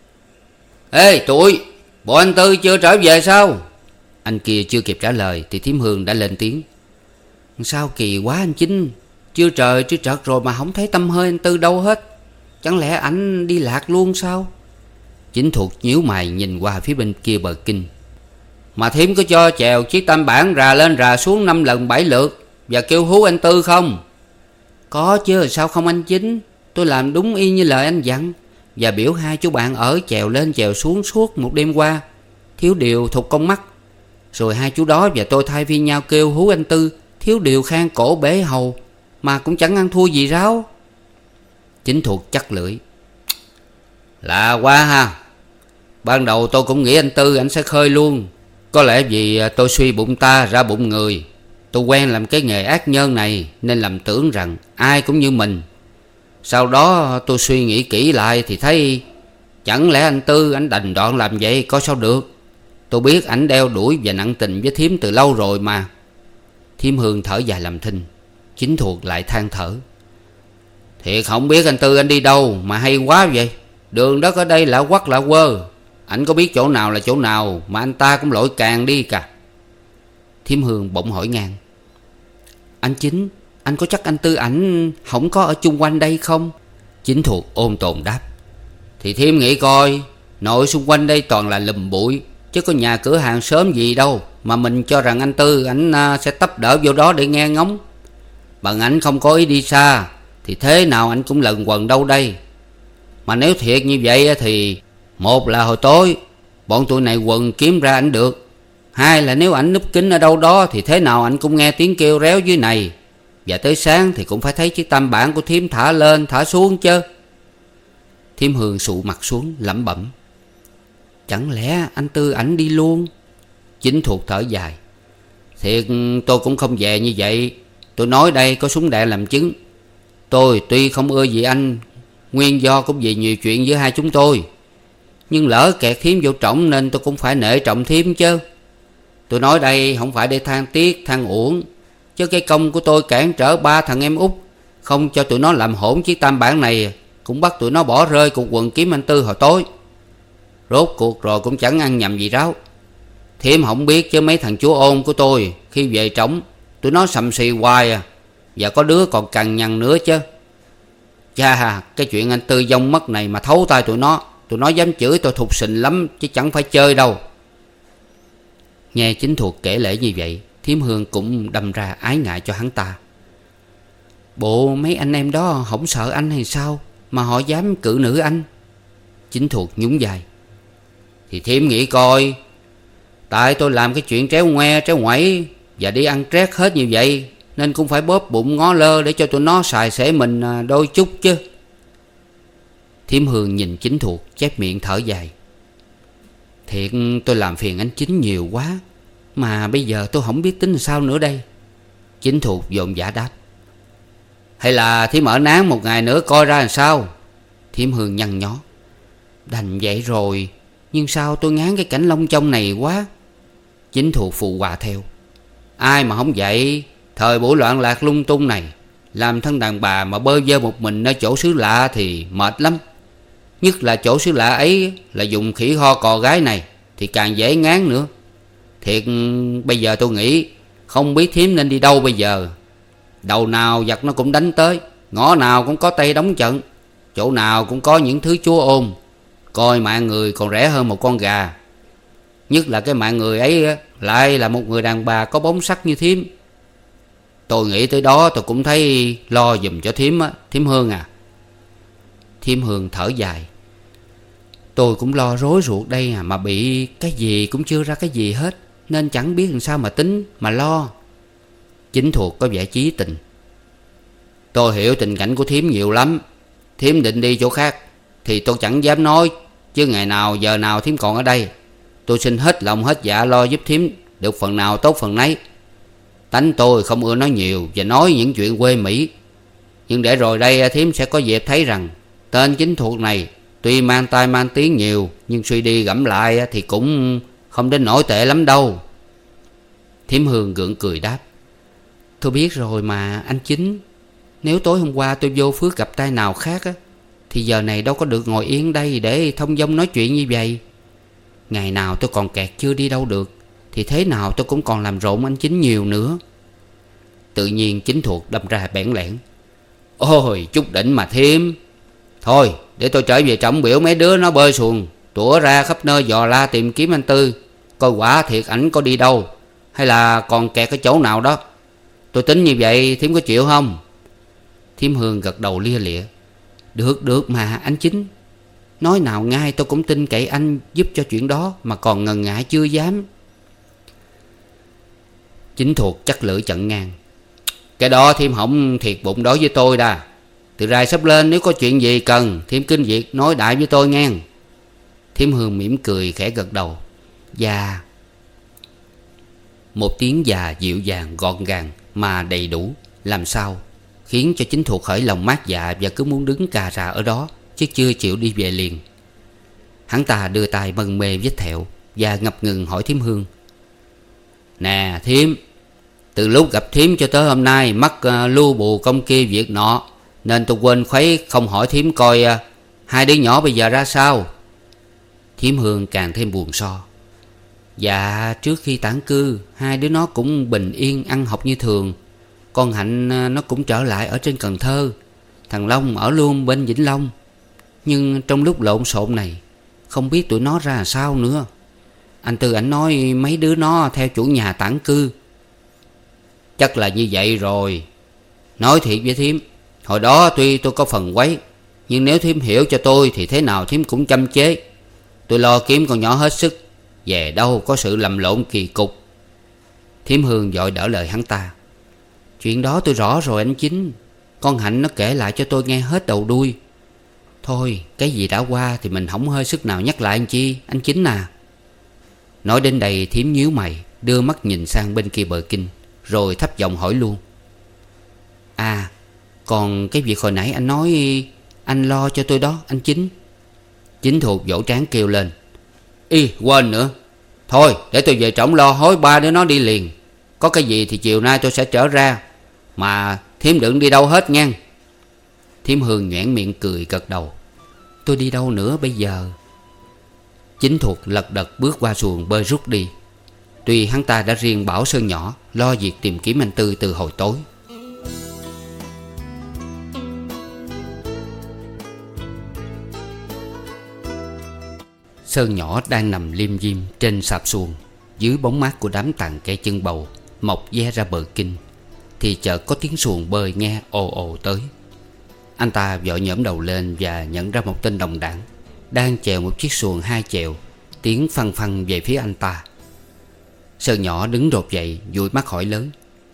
Ê tụi, bộ anh Tư chưa trở về sao? Anh kia chưa kịp trả lời thì Thiêm Hương đã lên tiếng: Sao kỳ quá anh Chính, chưa trời chưa trật rồi mà không thấy tăm hơi anh Tư đâu hết. Chẳng lẽ ảnh đi lạc luôn sao? Chính thuộc nhíu mày nhìn qua phía bên kia bờ kinh: Mà Thiêm có cho chèo chiếc tam bản rà lên rà xuống năm lần bảy lượt và kêu hú anh Tư không? Có chứ, sao không anh Chính? Tôi làm đúng y như lời anh dặn, và biểu hai chú bạn ở chèo lên chèo xuống suốt một đêm qua, thiếu điều thục con mắt. Rồi hai chú đó và tôi thay phiên nhau kêu hú anh Tư, thiếu điều khang cổ bể hầu, mà cũng chẳng ăn thua gì ráo. Chính thuộc chắc lưỡi: Lạ quá ha. Ban đầu tôi cũng nghĩ anh Tư anh sẽ khơi luôn. Có lẽ vì tôi suy bụng ta ra bụng người. Tôi quen làm cái nghề ác nhân này nên lầm tưởng rằng ai cũng như mình. Sau đó tôi suy nghĩ kỹ lại thì thấy chẳng lẽ anh Tư anh đành đoạn làm vậy có sao được. Tôi biết ảnh đeo đuổi và nặng tình với Thiếm từ lâu rồi mà. Thiêm Hương thở dài làm thinh. Chính thuộc lại than thở: Thiệt không biết anh Tư anh đi đâu mà hay quá vậy. Đường đất ở đây lạ quắc lạ quơ, ảnh có biết chỗ nào là chỗ nào mà anh ta cũng lội càng đi cả. Thiêm Hương bỗng hỏi ngang: Anh Chính, Anh có chắc anh Tư ảnh không có ở chung quanh đây không? Chính thuộc ôn tồn đáp. Thì Thiêm nghĩ coi, nội xung quanh đây toàn là lùm bụi, chứ có nhà cửa hàng sớm gì đâu mà mình cho rằng anh Tư ảnh sẽ tấp đỡ vô đó để nghe ngóng. Bằng ảnh không có ý đi xa thì thế nào anh cũng lần quần đâu đây. Mà nếu thiệt như vậy thì một là hồi tối bọn tụi này quần kiếm ra ảnh được, hai là nếu ảnh núp kín ở đâu đó thì thế nào ảnh cũng nghe tiếng kêu réo dưới này, và tới sáng thì cũng phải thấy chiếc tam bản của Thiêm thả lên thả xuống chứ. Thiêm Hương sụ mặt xuống lẩm bẩm. Chẳng lẽ anh Tư ảnh đi luôn? Chính thuộc thở dài. Thiệt tôi cũng không về như vậy. Tôi nói đây có súng đạn làm chứng. Tôi tuy không ưa gì anh, nguyên do cũng vì nhiều chuyện giữa hai chúng tôi, nhưng lỡ kẹt Thiêm vô trọng nên tôi cũng phải nể trọng Thiêm chứ. Tôi nói đây không phải để than tiếc than uổng, chứ cái công của tôi cản trở ba thằng em út, không cho tụi nó làm hỗn chiếc tam bản này, cũng bắt tụi nó bỏ rơi cục quần kiếm anh Tư hồi tối. Rốt cuộc rồi cũng chẳng ăn nhầm gì ráo. Thiêm không biết chứ mấy thằng chúa ôn của tôi khi về trống tụi nó sầm xì hoài à, và có đứa còn cằn nhằn nữa chứ. Chà, cái chuyện anh Tư vong mất này mà thấu tay tụi nó, tụi nó dám chửi tôi thục sình lắm chứ chẳng phải chơi đâu. Nghe Chính thuộc kể lể như vậy, Thiêm Hương cũng đâm ra ái ngại cho hắn ta. Bộ mấy anh em đó không sợ anh hay sao mà họ dám cự nữ anh? Chính thuộc nhún vai. Thì Thiêm nghĩ coi, tại tôi làm cái chuyện tréo ngoe tréo ngoẩy và đi ăn trét hết như vậy, nên cũng phải bóp bụng ngó lơ để cho tụi nó xài xể mình đôi chút chứ. Thiêm Hương nhìn Chính thuộc chép miệng thở dài. Thiệt tôi làm phiền anh Chính nhiều quá, mà bây giờ tôi không biết tính sao nữa đây. Chính thuộc dồn dã đáp. Hay là Thiêm ở nán một ngày nữa coi ra làm sao? Thiêm Hương nhăn nhó. Đành vậy rồi, nhưng sao tôi ngán cái cảnh lông chông này quá. Chính thuộc phụ họa theo. Ai mà không vậy, thời buổi loạn lạc lung tung này, làm thân đàn bà mà bơ vơ một mình ở chỗ xứ lạ thì mệt lắm. Nhất là chỗ xứ lạ ấy là dùng khỉ ho cò gái này thì càng dễ ngán nữa. Thiệt bây giờ tôi nghĩ không biết Thiếm nên đi đâu bây giờ. Đầu nào giặc nó cũng đánh tới, ngõ nào cũng có tay đóng trận, chỗ nào cũng có những thứ chúa ôm. Coi mạng người còn rẻ hơn một con gà. Nhất là cái mạng người ấy lại là một người đàn bà có bóng sắc như Thiếm. Tôi nghĩ tới đó tôi cũng thấy lo giùm cho Thiếm á, Thiếm Hương à. Thiêm Hương thở dài. Tôi cũng lo rối ruột đây à, mà bị cái gì cũng chưa ra cái gì hết, nên chẳng biết làm sao mà tính mà lo. Chính thuộc có vẻ chí tình. Tôi hiểu tình cảnh của Thiếm nhiều lắm. Thiếm định đi chỗ khác thì tôi chẳng dám nói, chứ ngày nào giờ nào Thiếm còn ở đây, tôi xin hết lòng hết dạ lo giúp Thiếm được phần nào tốt phần nấy. Tánh tôi không ưa nói nhiều và nói những chuyện quê mỹ, nhưng để rồi đây Thiếm sẽ có dịp thấy rằng tên Chính thuộc này tuy mang tai mang tiếng nhiều, nhưng suy đi gẫm lại thì cũng không đến nổi tệ lắm đâu. Thiếm Hương gượng cười đáp. Tôi biết rồi mà anh Chính. Nếu tối hôm qua tôi vô phước gặp tai nào khác á, thì giờ này đâu có được ngồi yên đây để thông dong nói chuyện như vậy. Ngày nào tôi còn kẹt chưa đi đâu được, thì thế nào tôi cũng còn làm rộn anh Chính nhiều nữa. Tự nhiên Chính thuộc đâm ra bẽn lẽn. Ôi chút đỉnh mà Thiêm. Thôi để tôi trở về trọng biểu mấy đứa nó bơi xuồng tủa ra khắp nơi dò la tìm kiếm anh Tư, coi quả thiệt ảnh có đi đâu hay là còn kẹt ở chỗ nào đó. Tôi tính như vậy Thiếm có chịu không? Thiếm Hương gật đầu lia lịa. Được được mà anh Chính. Nói nào ngay tôi cũng tin cậy anh giúp cho chuyện đó, mà còn ngần ngại chưa dám. Chính thuộc chắc lưỡi chặn ngang. Cái đó Thiêm không thiệt bụng đối với tôi đa. Từ rai sắp lên, nếu có chuyện gì cần Thiêm kinh việc nói đại với tôi ngang. Thiếm Hương mỉm cười khẽ gật đầu. Dạ. Một tiếng già dịu dàng gọn gàng mà đầy đủ làm sao khiến cho Chính thuộc khởi lòng mát dạ, và cứ muốn đứng cà rà ở đó chứ chưa chịu đi về liền. Hắn ta đưa tay mân mê vết thẹo và ngập ngừng hỏi Thiếm Hương. Nè Thiếm, từ lúc gặp Thiếm cho tới hôm nay mắc uh, lưu bù công kia việc nọ, nên tôi quên khuấy không hỏi Thiếm coi uh, hai đứa nhỏ bây giờ ra sao. Thiếm Hương càng thêm buồn so. Dạ trước khi tản cư, hai đứa nó cũng bình yên ăn học như thường, Con Hạnh nó cũng trở lại ở trên Cần Thơ. Thằng Long ở luôn bên Vĩnh Long. Nhưng trong lúc lộn xộn này, không biết tụi nó ra sao nữa. Anh Tư ảnh nói mấy đứa nó theo chủ nhà tản cư. Chắc là như vậy rồi. Nói thiệt với thím, hồi đó tuy tôi có phần quấy, nhưng nếu thím hiểu cho tôi thì thế nào thím cũng chăm chế. Tôi lo kiếm con nhỏ hết sức, về đâu có sự lầm lộn kỳ cục. Thím Hương vội đỡ lời hắn ta. Chuyện đó tôi rõ rồi anh Chính. Con Hạnh nó kể lại cho tôi nghe hết đầu đuôi. Thôi cái gì đã qua thì mình không hơi sức nào nhắc lại anh chi, anh Chính à. Nói đến đây thím nhíu mày, đưa mắt nhìn sang bên kia bờ kinh, rồi thấp giọng hỏi luôn. À, còn cái việc hồi nãy anh nói anh lo cho tôi đó anh Chính. Chính Thuộc vỗ trán kêu lên. Y quên nữa. Thôi để tôi về trỏng lo hối ba đứa nó đi liền. Có cái gì thì chiều nay tôi sẽ trở ra. Mà thím đừng đi đâu hết nha. Thím Hương nhoẻn miệng cười gật đầu. Tôi đi đâu nữa bây giờ? Chính Thuộc lật đật bước qua xuồng bơi rút đi. Tuy hắn ta đã riêng bảo Sơn nhỏ lo việc tìm kiếm anh Tư từ hồi tối. Sơn nhỏ đang nằm liêm diêm trên sạp xuồng, dưới bóng mát của đám tàn cây chân bầu mọc ve ra bờ kinh, thì chợt có tiếng xuồng bơi nghe ồ ồ tới. Anh ta vội nhổm đầu lên và nhận ra một tên đồng đảng đang chèo một chiếc xuồng hai chèo, tiến phăng phăng về phía anh ta. Sơn nhỏ đứng rột dậy, dụi mắt hỏi lớn.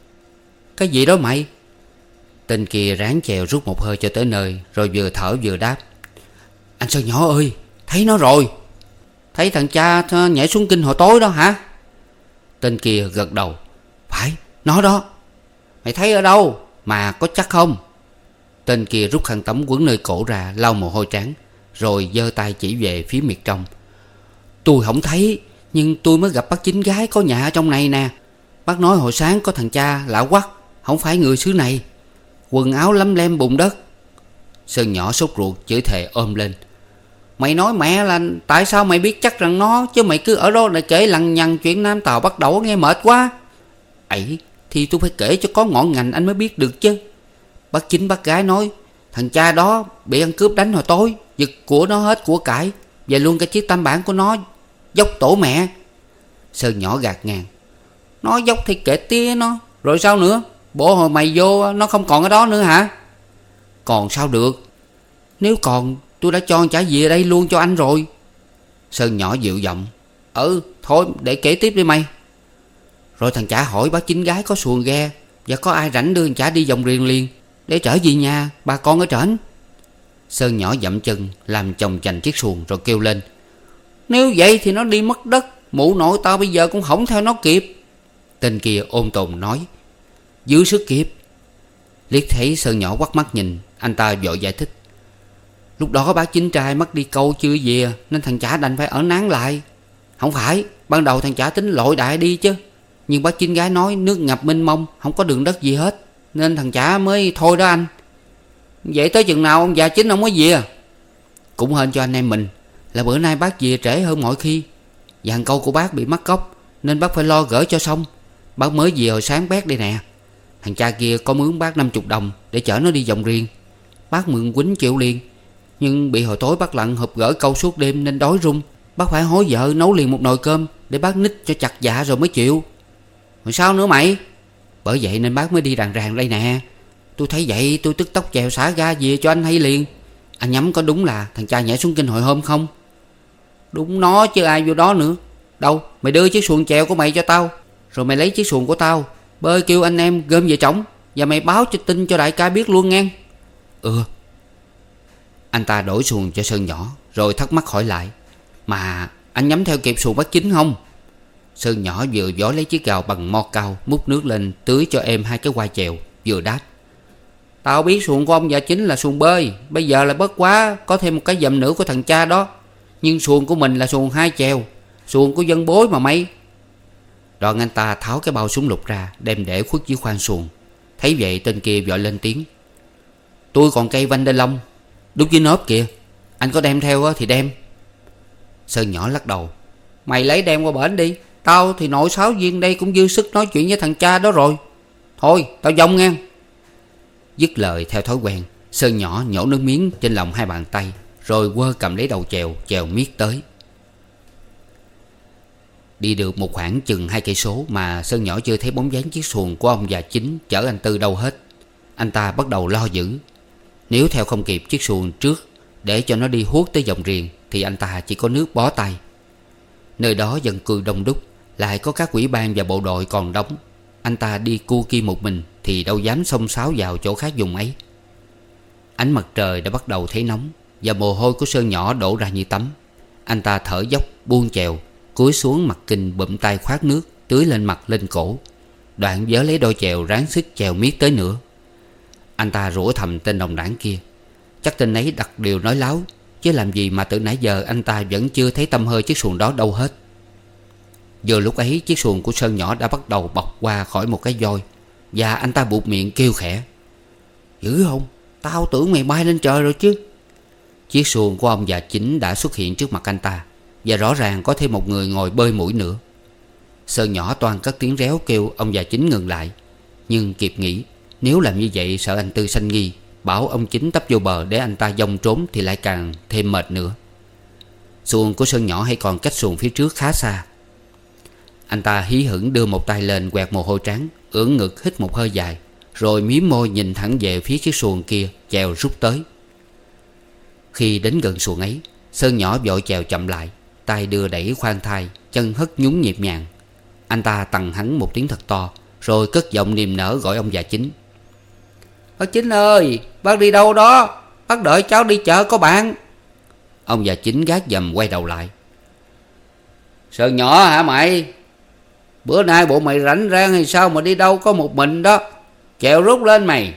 Cái gì đó mày? Tên kia ráng chèo rút một hơi cho tới nơi, rồi vừa thở vừa đáp. Anh Sơn nhỏ ơi, thấy nó rồi. Thấy thằng cha nhảy xuống kinh hồi tối đó hả? Tên kia gật đầu. Phải, nó đó. Mày thấy ở đâu? Mà có chắc không? Tên kia rút khăn tắm quấn nơi cổ ra, lau mồ hôi trán, rồi giơ tay chỉ về phía miệt trong. Tôi không thấy, nhưng tôi mới gặp bác Chính gái có nhà ở trong này nè. Bác nói hồi sáng có thằng cha lạ quắc, không phải người xứ này, quần áo lấm lem bùn đất. Sơn nhỏ sốt ruột chửi thề ôm lên. Mày nói mẹ là tại sao mày biết chắc rằng nó, chứ mày cứ ở đó để kể lằng nhằng chuyện Nam Tàu bắt đầu nghe mệt quá. Ấy thì tôi phải kể cho có ngọn ngành anh mới biết được chứ. Bác Chính bác gái nói thằng cha đó bị ăn cướp đánh hồi tối, giật của nó hết của cải, và luôn cái chiếc tam bản của nó dốc tổ mẹ. Sơn nhỏ gạt ngang. Nó dốc thì kệ tía nó, rồi sao nữa? Bộ hồi mày vô nó không còn ở đó nữa hả? Còn sao được? Nếu còn tôi đã cho trả về đây luôn cho anh rồi. Sơn nhỏ dịu giọng. Ừ thôi để kể tiếp đi mày. Rồi thằng chả hỏi bác Chính gái có xuồng ghe, và có ai rảnh đưa thằng chả đi vòng riêng liền để trở về nhà bà con ở trển. Sơn nhỏ dậm chân làm chồng chành chiếc xuồng rồi kêu lên. Nếu vậy thì nó đi mất đất, mụ nội tao bây giờ cũng không theo nó kịp. Tên kia ôn tồn nói. Giữ sức kịp. Liếc thấy Sơn nhỏ quắt mắt nhìn, anh ta vội giải thích. Lúc đó bác Chính trai mất đi câu chưa về, nên thằng chả đành phải ở nán lại. Không phải, ban đầu thằng chả tính lội đại đi chứ, nhưng bác Chính gái nói nước ngập mênh mông, không có đường đất gì hết, nên thằng chả mới thôi đó anh. Vậy tới chừng nào ông già Chính ông mới về? Cũng hên cho anh em mình là bữa nay bác về trễ hơn mọi khi. Dàn câu của bác bị mắc cốc, nên bác phải lo gỡ cho xong. Bác mới về hồi sáng bét đây nè. Thằng cha kia có mướn bác năm chục đồng để chở nó đi vòng riêng. Bác mượn quýnh chịu liền, nhưng bị hồi tối bác lặn hụp gỡ câu suốt đêm nên đói run. Bác phải hối vợ nấu liền một nồi cơm để bác nít cho chặt dạ rồi mới chịu. Rồi sao nữa mày? Bởi vậy nên bác mới đi ràng ràng đây nè. Tôi thấy vậy tôi tức tốc chèo xả ga về cho anh hay liền. Anh nhắm có đúng là thằng cha nhảy xuống kinh hồi hôm không? Đúng nó chứ ai vô đó nữa. Đâu mày đưa chiếc xuồng chèo của mày cho tao, rồi mày lấy chiếc xuồng của tao bơi kêu anh em gom về trỏng, và mày báo cho tin cho đại ca biết luôn nghe. Ừ. Anh ta đổi xuồng cho Sơn nhỏ, rồi thắc mắc hỏi lại. Mà anh nhắm theo kịp xuồng bác Chính không? Sơn nhỏ vừa vó lấy chiếc gào bằng mo cao, múc nước lên tưới cho em hai cái quai chèo, vừa đáp. Tao biết xuồng của ông già Chính là xuồng bơi, bây giờ là bớt quá, có thêm một cái dầm nữa của thằng cha đó. Nhưng xuồng của mình là xuồng hai chèo, xuồng của dân bối mà mày. Đoạn anh ta tháo cái bao súng lục ra, đem để khuất dưới khoang xuồng. Thấy vậy tên kia vội lên tiếng. Tôi còn cây vanh đê lông đút dưới nốp kìa, anh có đem theo thì đem. Sơn nhỏ lắc đầu. Mày lấy đem qua bển đi, tao thì nội sáu viên đây cũng dư sức nói chuyện với thằng cha đó rồi. Thôi tao dông nghe. Dứt lời theo thói quen, Sơn nhỏ nhổ nước miếng trên lòng hai bàn tay, rồi quơ cầm lấy đầu chèo, chèo miết tới. Đi được một khoảng chừng hai cây số mà Sơn nhỏ chưa thấy bóng dáng chiếc xuồng của ông già Chính chở anh Tư đâu hết. Anh ta bắt đầu lo dữ. Nếu theo không kịp chiếc xuồng trước để cho nó đi huốt tới dòng riềng thì anh ta chỉ có nước bó tay. Nơi đó dân cư đông đúc, lại có các ủy ban và bộ đội còn đóng. Anh ta đi cu kia một mình thì đâu dám xông xáo vào chỗ khác dùng ấy. Ánh mặt trời đã bắt đầu thấy nóng, và mồ hôi của Sơn nhỏ đổ ra như tắm. Anh ta thở dốc buông chèo, cúi xuống mặt kinh bụm tay khoát nước tưới lên mặt lên cổ, đoạn vớ lấy đôi chèo ráng sức chèo miết tới nữa. Anh ta rủa thầm tên đồng đảng kia. Chắc tên ấy đặt điều nói láo, chứ làm gì mà từ nãy giờ anh ta vẫn chưa thấy tăm hơi chiếc xuồng đó đâu hết. Vừa lúc ấy chiếc xuồng của Sơn nhỏ đã bắt đầu bọc qua khỏi một cái voi, và anh ta buột miệng kêu khẽ: "Dữ không? Tao tưởng mày bay lên trời rồi chứ." Chiếc xuồng của ông già Chính đã xuất hiện trước mặt anh ta, và rõ ràng có thêm một người ngồi bơi mũi nữa. Sơn nhỏ toan cất tiếng réo kêu ông già Chính ngừng lại, nhưng kịp nghĩ nếu làm như vậy sợ anh Tư sanh nghi, bảo ông Chính tấp vô bờ để anh ta dông trốn thì lại càng thêm mệt nữa. Xuồng của Sơn nhỏ hay còn cách xuồng phía trước khá xa. Anh ta hí hửng đưa một tay lên quẹt mồ hôi trán, ưỡn ngực hít một hơi dài, rồi mím môi nhìn thẳng về phía chiếc xuồng kia chèo rút tới. Khi đến gần xuồng ấy, Sơn nhỏ vội chèo chậm lại, tay đưa đẩy khoan thai, chân hất nhún nhịp nhàng. Anh ta tằng hắn một tiếng thật to, rồi cất giọng niềm nở gọi ông già Chính: "Bác Chính ơi, bác đi đâu đó? Bác đợi cháu đi chợ có bạn." Ông già Chính gác dầm quay đầu lại: "Sơn nhỏ hả mày? Bữa nay bộ mày rảnh rang hay sao mà đi đâu có một mình đó? Chèo rút lên mày."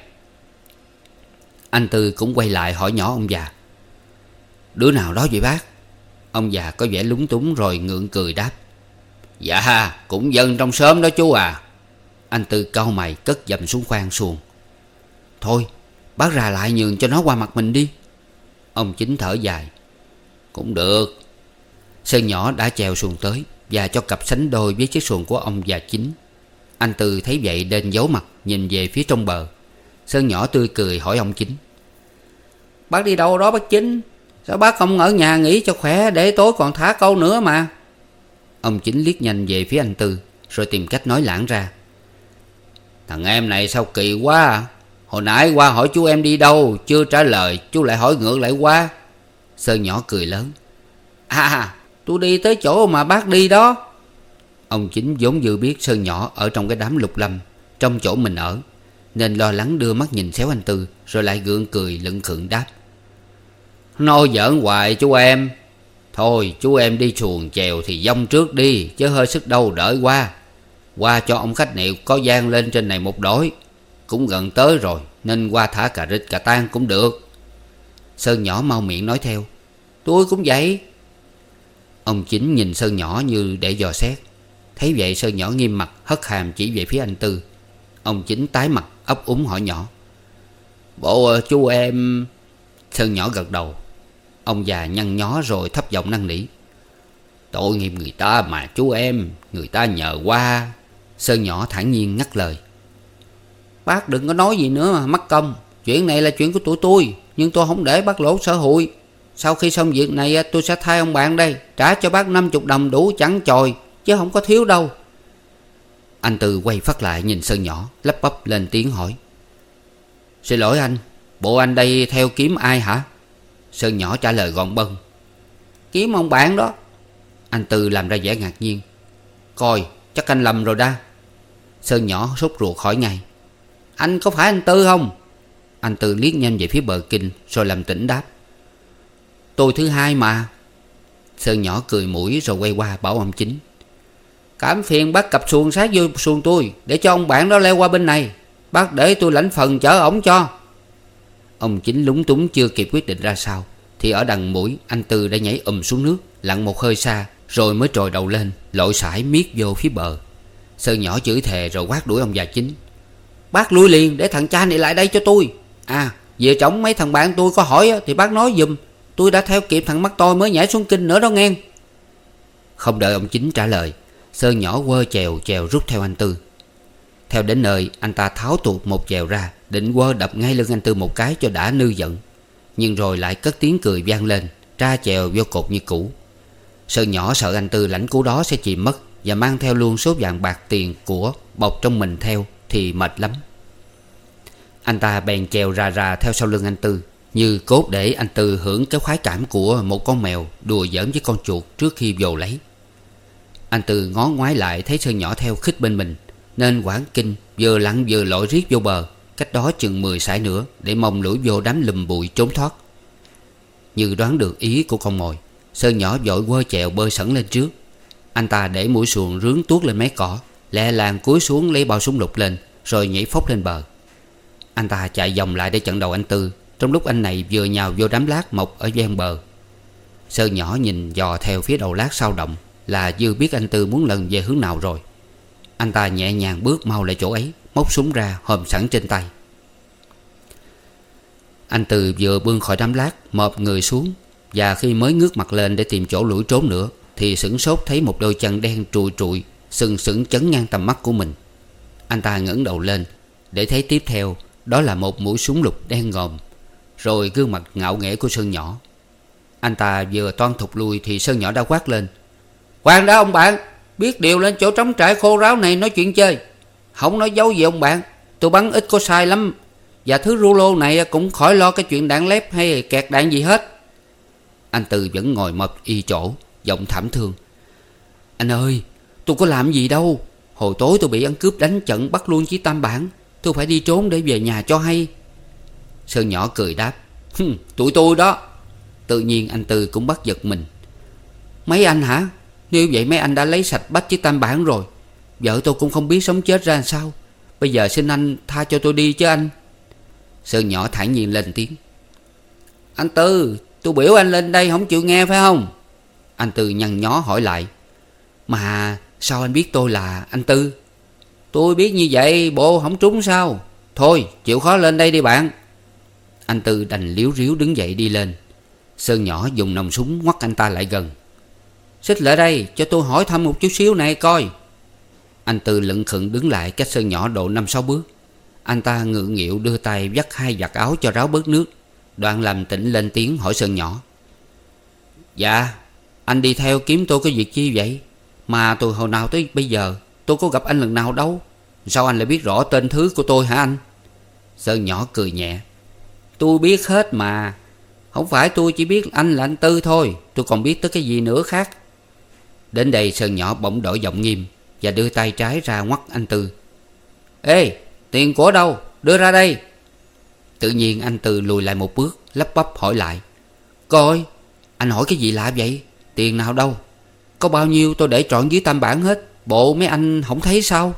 Anh Tư cũng quay lại hỏi nhỏ ông già: "Đứa nào đó vậy bác?" Ông già có vẻ lúng túng rồi ngượng cười đáp: "Dạ cũng dân trong xóm đó chú à." Anh Tư cau mày cất dầm xuống khoang xuồng: "Thôi bác ra lại nhường cho nó qua mặt mình đi." Ông Chính thở dài: "Cũng được." Sơn nhỏ đã chèo xuồng tới và cho cặp sánh đôi với chiếc xuồng của ông già Chính. Anh Tư thấy vậy nên giấu mặt nhìn về phía trong bờ. Sơn nhỏ tươi cười hỏi ông Chính: "Bác đi đâu đó bác Chính? Sao bác không ở nhà nghỉ cho khỏe, để tối còn thả câu nữa mà?" Ông Chính liếc nhanh về phía anh Tư, rồi tìm cách nói lãng ra: "Thằng em này sao kỳ quá à? Hồi nãy qua hỏi chú em đi đâu, chưa trả lời, chú lại hỏi ngược lại qua." Sơn nhỏ cười lớn: "À, tôi đi tới chỗ mà bác đi đó." Ông Chính vốn dự biết Sơn nhỏ ở trong cái đám lục lâm, trong chỗ mình ở, nên lo lắng đưa mắt nhìn xéo anh Tư, rồi lại gượng cười lững khựng đáp: "Nói giỡn hoài chú em. Thôi chú em đi xuồng chèo thì dông trước đi, chứ hơi sức đâu đợi qua. Qua cho ông khách niệu có gian lên trên này một đổi. Cũng gần tới rồi, nên qua thả cà rịch cà tan cũng được." Sơn nhỏ mau miệng nói theo: "Tôi cũng vậy." Ông Chính nhìn Sơn nhỏ như để dò xét. Thấy vậy Sơn nhỏ nghiêm mặt hất hàm chỉ về phía anh Tư. Ông Chính tái mặt ấp úng hỏi nhỏ: "Bộ chú em..." Sơn nhỏ gật đầu. Ông già nhăn nhó rồi thấp giọng năn nỉ: "Tội nghiệp người ta mà chú em, người ta nhờ qua." Sơn nhỏ thản nhiên ngắt lời: "Bác đừng có nói gì nữa mà mắc công. Chuyện này là chuyện của tụi tôi, nhưng tôi không để bác lỗ sở hụi. Sau khi xong việc này tôi sẽ thay ông bạn đây, trả cho bác năm mươi đồng đủ chẳng chòi, chứ không có thiếu đâu." Anh Tư quay phát lại nhìn Sơn nhỏ, lắp bắp lên tiếng hỏi: "Xin lỗi anh, bộ anh đây theo kiếm ai hả?" Sơn nhỏ trả lời gọn bâng: "Kiếm ông bạn đó." Anh Tư làm ra vẻ ngạc nhiên: "Coi chắc anh lầm rồi đa." Sơn nhỏ sốt ruột hỏi ngay: "Anh có phải anh Tư không?" Anh Tư liếc nhanh về phía bờ kinh, rồi làm tỉnh đáp: "Tôi thứ hai mà." Sơn nhỏ cười mũi rồi quay qua bảo ông Chính: "Cảm phiền bác cặp xuồng sát vô xuồng tôi, để cho ông bạn đó leo qua bên này. Bác để tôi lãnh phần chở ổng cho." Ông Chính lúng túng chưa kịp quyết định ra sao, thì ở đằng mũi anh Tư đã nhảy ùm xuống nước, lặn một hơi xa, rồi mới trồi đầu lên lội sải miết vô phía bờ. Sơn nhỏ chửi thề rồi quát đuổi ông già Chính: "Bác lui liền, để thằng cha này lại đây cho tôi. À, về trỏng mấy thằng bạn tôi có hỏi thì bác nói giùm, tôi đã theo kịp thằng mắt tôi mới nhảy xuống kinh nữa đó nghe." Không đợi ông Chính trả lời, Sơn nhỏ quơ chèo chèo rút theo anh Tư. Theo đến nơi, anh ta tháo tuột một chèo ra, định quơ đập ngay lưng anh Tư một cái cho đã nư giận. Nhưng rồi lại cất tiếng cười vang lên, tra chèo vô cột như cũ. Sơn nhỏ sợ anh Tư lãnh cú đó sẽ chìm mất, và mang theo luôn số vàng bạc tiền của bọc trong mình theo thì mệt lắm. Anh ta bèn chèo ra ra theo sau lưng anh Tư, như cốt để anh Tư hưởng cái khoái cảm của một con mèo đùa giỡn với con chuột trước khi vồ lấy. Anh Tư ngó ngoái lại thấy Sơn nhỏ theo khích bên mình, nên quảng kinh vừa lặn vừa lội riết vô bờ, cách đó chừng mười sải nữa, để mong lủi vô đám lùm bụi trốn thoát. Như đoán được ý của con mồi, Sơn nhỏ vội quơ chèo bơi sẵn lên trước. Anh ta để mũi xuồng rướn tuốt lên mé cỏ, lẹ làng cúi xuống lấy bao súng lục lên, rồi nhảy phóc lên bờ. Anh ta chạy vòng lại để chặn đầu anh Tư, trong lúc anh này vừa nhào vô đám lát mọc ở ven bờ. Sơn nhỏ nhìn dò theo phía đầu lát sau động, là vừa biết anh Tư muốn lần về hướng nào rồi. Anh ta nhẹ nhàng bước mau lại chỗ ấy, móc súng ra hòm sẵn trên tay. Anh Tư vừa bươn khỏi đám lát, mộp người xuống, và khi mới ngước mặt lên để tìm chỗ lủi trốn nữa, thì sửng sốt thấy một đôi chân đen trụi trụi sừng sững chấn ngang tầm mắt của mình. Anh ta ngẩng đầu lên để thấy tiếp theo đó là một mũi súng lục đen ngòm, rồi gương mặt ngạo nghễ của Sơn nhỏ. Anh ta vừa toan thụt lui thì Sơn nhỏ đã quát lên: "Khoan đã ông bạn, biết điều lên chỗ trống trại khô ráo này nói chuyện chơi. Không nói dấu gì ông bạn, tôi bắn ít có sai lắm, và thứ rulo này cũng khỏi lo cái chuyện đạn lép hay kẹt đạn gì hết." Anh Tư vẫn ngồi mập y chỗ, giọng thảm thương: "Anh ơi, tôi có làm gì đâu. Hồi tối tôi bị ăn cướp đánh trận bắt luôn chí Tam Bản. Tôi phải đi trốn để về nhà cho hay." Sơn nhỏ cười đáp: "Tụi tôi đó." Tự nhiên anh Tư cũng bắt giật mình: "Mấy anh hả? Nếu vậy mấy anh đã lấy sạch bách chí Tam Bản rồi. Vợ tôi cũng không biết sống chết ra làm sao. Bây giờ xin anh tha cho tôi đi chứ anh." Sơn nhỏ thản nhiên lên tiếng: "Anh Tư, tôi biểu anh lên đây không chịu nghe phải không?" Anh Tư nhăn nhó hỏi lại: "Mà sao anh biết tôi là anh Tư?" "Tôi biết như vậy bộ không trúng sao? Thôi chịu khó lên đây đi bạn." Anh Tư đành líu ríu đứng dậy đi lên. Sơn nhỏ dùng nòng súng ngoắt anh ta lại gần: "Xích lại đây cho tôi hỏi thăm một chút xíu này coi." Anh Tư lững khựng đứng lại cách Sơn nhỏ độ năm sáu bước. Anh ta ngượng nghịu đưa tay vắt hai vạt áo cho ráo bớt nước, đoạn làm tĩnh lên tiếng hỏi Sơn nhỏ: "Dạ, anh đi theo kiếm tôi có việc chi vậy? Mà từ hồi nào tới bây giờ tôi có gặp anh lần nào đâu. Sao anh lại biết rõ tên thứ của tôi hả anh?" Sơn nhỏ cười nhẹ: "Tôi biết hết mà. Không phải tôi chỉ biết anh là anh Tư thôi, tôi còn biết tới cái gì nữa khác." Đến đây Sơn nhỏ bỗng đổi giọng nghiêm, và đưa tay trái ra ngoắt anh Tư: "Ê, tiền của đâu? Đưa ra đây." Tự nhiên anh Tư lùi lại một bước, lắp bắp hỏi lại: "Coi, anh hỏi cái gì lạ vậy? Tiền nào đâu? Có bao nhiêu tôi để trọn dưới Tam Bản hết. Bộ mấy anh không thấy sao?"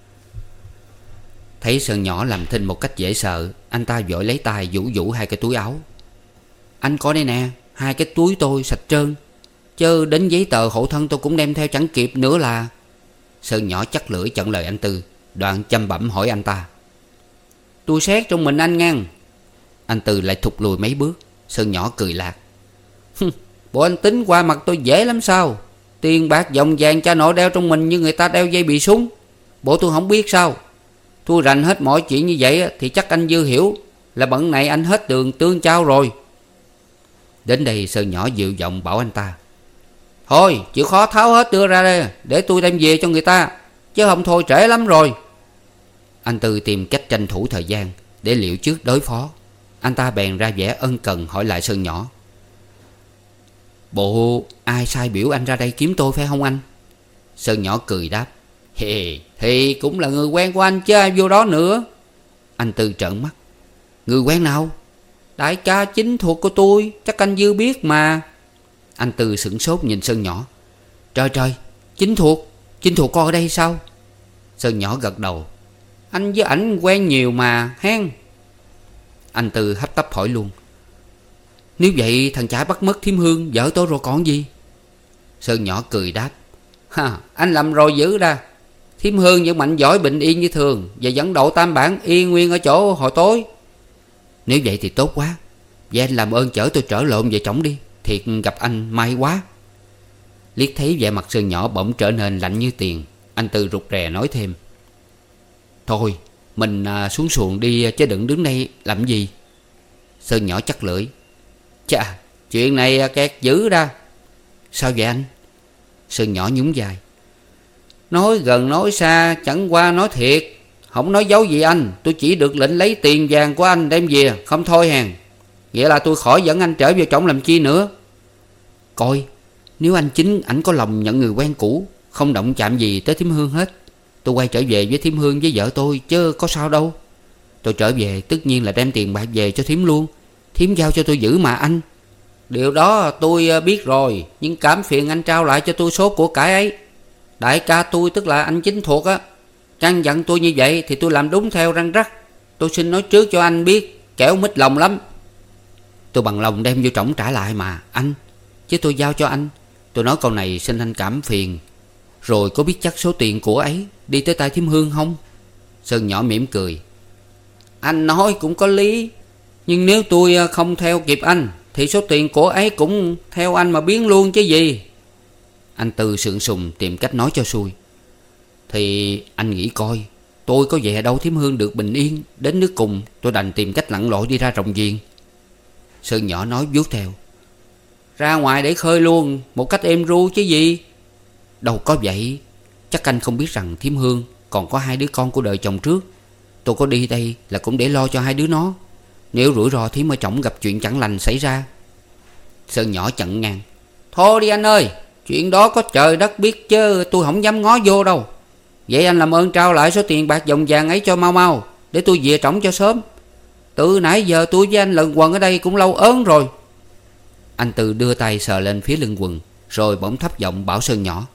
Thấy Sơn nhỏ làm thinh một cách dễ sợ, anh ta vội lấy tay vũ vũ hai cái túi áo: "Anh coi đây nè, hai cái túi tôi sạch trơn, chứ đến giấy tờ hộ thân tôi cũng đem theo chẳng kịp nữa là." Sơn nhỏ chắc lưỡi chặn lời anh Tư, đoạn chăm bẩm hỏi anh ta: "Tôi xét trong mình anh ngăn." Anh Tư lại thụt lùi mấy bước. Sơn nhỏ cười lạc: "Bộ anh tính qua mặt tôi dễ lắm sao? Tiền bạc vòng vàng cha nội đeo trong mình như người ta đeo dây bị súng. Bộ tôi không biết sao? Tôi rành hết mọi chuyện như vậy thì chắc anh Dư hiểu là bận này anh hết đường tương trao rồi." Đến đây Sơn nhỏ dịu giọng bảo anh ta: "Thôi chịu khó tháo hết đưa ra đây, để tôi đem về cho người ta, chứ không thôi trễ lắm rồi." Anh Tư tìm cách tranh thủ thời gian để liệu trước đối phó. Anh ta bèn ra vẻ ân cần hỏi lại Sơn nhỏ: "Bộ ai sai biểu anh ra đây kiếm tôi phải không anh?" Sơn nhỏ cười đáp: "Hề, thì cũng là người quen của anh chứ ai vô đó nữa." Anh Tư trợn mắt: "Người quen nào?" "Đại ca chính thuộc của tôi, chắc anh Dư biết mà." Anh Tư sửng sốt nhìn Sơn nhỏ: "Trời trời, chính thuộc, chính thuộc con ở đây sao?" Sơn nhỏ gật đầu: "Anh với ảnh quen nhiều mà hen." Anh Tư hấp tấp hỏi luôn: "Nếu vậy thằng chả bắt mất Thiêm Hương vợ tôi rồi còn gì?" Sơn nhỏ cười đáp: "Ha, anh làm rồi dữ ra. Thiêm Hương vẫn mạnh giỏi bình yên như thường, và dẫn độ Tam Bản yên nguyên ở chỗ hồi tối." "Nếu vậy thì tốt quá. Vậy anh làm ơn chở tôi trở lộn về trỏng đi. Thiệt gặp anh may quá." Liếc thấy vẻ mặt Sơn nhỏ bỗng trở nên lạnh như tiền, anh Tư rụt rè nói thêm: Thôi mình à, xuống xuồng đi chứ đừng đứng đây làm gì. Sơn nhỏ chắc lưỡi. Chà, chuyện này kẹt dữ ra. Sao vậy anh? Sơn nhỏ nhún vai. Nói gần nói xa, chẳng qua nói thiệt, không nói dấu gì anh. Tôi chỉ được lệnh lấy tiền vàng của anh đem về, không thôi hèn. Vậy là tôi khỏi dẫn anh trở về trỏng làm chi nữa. Coi, nếu anh Chính ảnh có lòng nhận người quen cũ, không động chạm gì tới thím Hương hết, tôi quay trở về với thím Hương với vợ tôi chứ có sao đâu. Tôi trở về tất nhiên là đem tiền bạc về cho thím luôn. Thím giao cho tôi giữ mà anh. Điều đó tôi biết rồi, nhưng cảm phiền anh trao lại cho tôi số của cải ấy. Đại ca tôi tức là anh Chính thuộc á, căn dặn tôi như vậy thì tôi làm đúng theo răn rắc. Tôi xin nói trước cho anh biết, kẻo mít lòng lắm. Tôi bằng lòng đem vô trỏng trả lại mà anh, chứ tôi giao cho anh. Tôi nói câu này xin anh cảm phiền. Rồi có biết chắc số tiền của ấy đi tới tay thím Hương không? Sơn nhỏ mỉm cười. Anh nói cũng có lý, nhưng nếu tôi không theo kịp anh thì số tiền của ấy cũng theo anh mà biến luôn chứ gì. Anh Tư sượng sùng tìm cách nói cho xuôi. Thì anh nghĩ coi, tôi có về đâu thím Hương được bình yên. Đến nước cùng tôi đành tìm cách lặn lội đi ra rồng giềng. Sơn nhỏ nói vuốt theo. Ra ngoài để khơi luôn, một cách êm ru chứ gì. Đâu có vậy. Chắc anh không biết rằng thím Hương còn có hai đứa con của đời chồng trước. Tôi có đi đây là cũng để lo cho hai đứa nó, nếu rủi ro thím ở trỏng gặp chuyện chẳng lành xảy ra. Sơn nhỏ chặn ngang. Thôi đi anh ơi, chuyện đó có trời đất biết chứ tôi không dám ngó vô đâu. Vậy anh làm ơn trao lại số tiền bạc dòng vàng ấy cho mau mau, để tôi về trỏng cho sớm. Từ nãy giờ tôi với anh lần quần ở đây cũng lâu ớn rồi. Anh Tư đưa tay sờ lên phía lưng quần, rồi bỗng thấp giọng bảo Sơn nhỏ.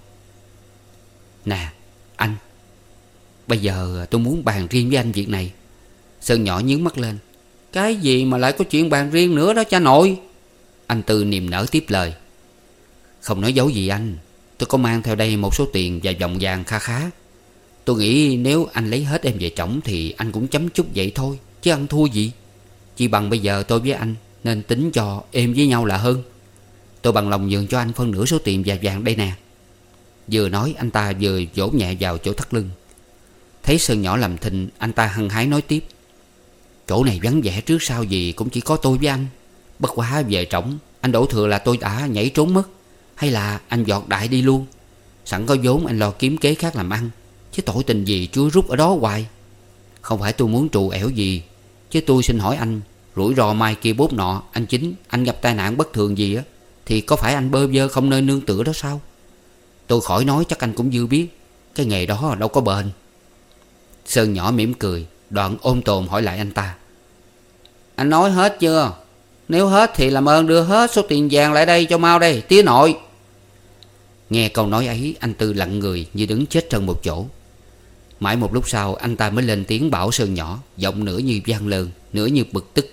Nè anh, bây giờ tôi muốn bàn riêng với anh việc này. Sơn nhỏ nhướng mắt lên. Cái gì mà lại có chuyện bàn riêng nữa đó cha nội? Anh Tư niềm nở tiếp lời. Không nói giấu gì anh, tôi có mang theo đây một số tiền và vòng vàng kha khá. Tôi nghĩ nếu anh lấy hết em về trỏng thì anh cũng chấm chút vậy thôi, chứ ăn thua gì. Chỉ bằng bây giờ tôi với anh nên tính cho êm với nhau là hơn. Tôi bằng lòng nhường cho anh phân nửa số tiền và vàng đây nè. Vừa nói anh ta vừa vỗ nhẹ vào chỗ thắt lưng. Thấy Sơn nhỏ làm thinh, anh ta hăng hái nói tiếp. Chỗ này vắng vẻ trước sau gì cũng chỉ có tôi với anh. Bất quá về trỏng anh đổ thừa là tôi đã nhảy trốn mất, hay là anh giọt đại đi luôn. Sẵn có vốn anh lo kiếm kế khác làm ăn, chứ tội tình gì chúa rút ở đó hoài. Không phải tôi muốn trù ẻo gì, chứ tôi xin hỏi anh, rủi ro mai kia bốp nọ anh Chính anh gặp tai nạn bất thường gì á, thì có phải anh bơ vơ không nơi nương tựa đó sao? Tôi khỏi nói chắc anh cũng dư biết, cái nghề đó đâu có bền. Sơn nhỏ mỉm cười, đoạn ôm tồn hỏi lại anh ta. Anh nói hết chưa? Nếu hết thì làm ơn đưa hết số tiền vàng lại đây cho mau đây tía nội. Nghe câu nói ấy, anh Tư lặng người như đứng chết trân một chỗ. Mãi một lúc sau anh ta mới lên tiếng bảo Sơn nhỏ, giọng nửa như van lơn, nửa như bực tức.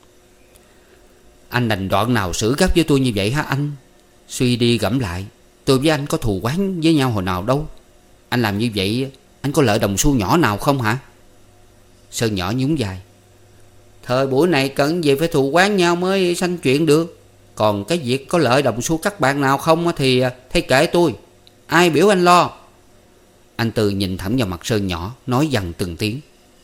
Anh đành đoạn nào xử gấp với tôi như vậy hả anh? Suy đi gẫm lại, tôi với anh có thù oán với nhau hồi nào đâu. Anh làm như vậy anh có lợi đồng xu nhỏ nào không hả? Sơn nhỏ nhún vai. Thời buổi này cần gì phải thù oán nhau mới sanh chuyện được. Còn cái việc có lợi đồng xu cắt bạc nào không thì thấy kệ tôi, ai biểu anh lo. Anh Tư nhìn thẳng vào mặt Sơn nhỏ, nói dằn từng tiếng.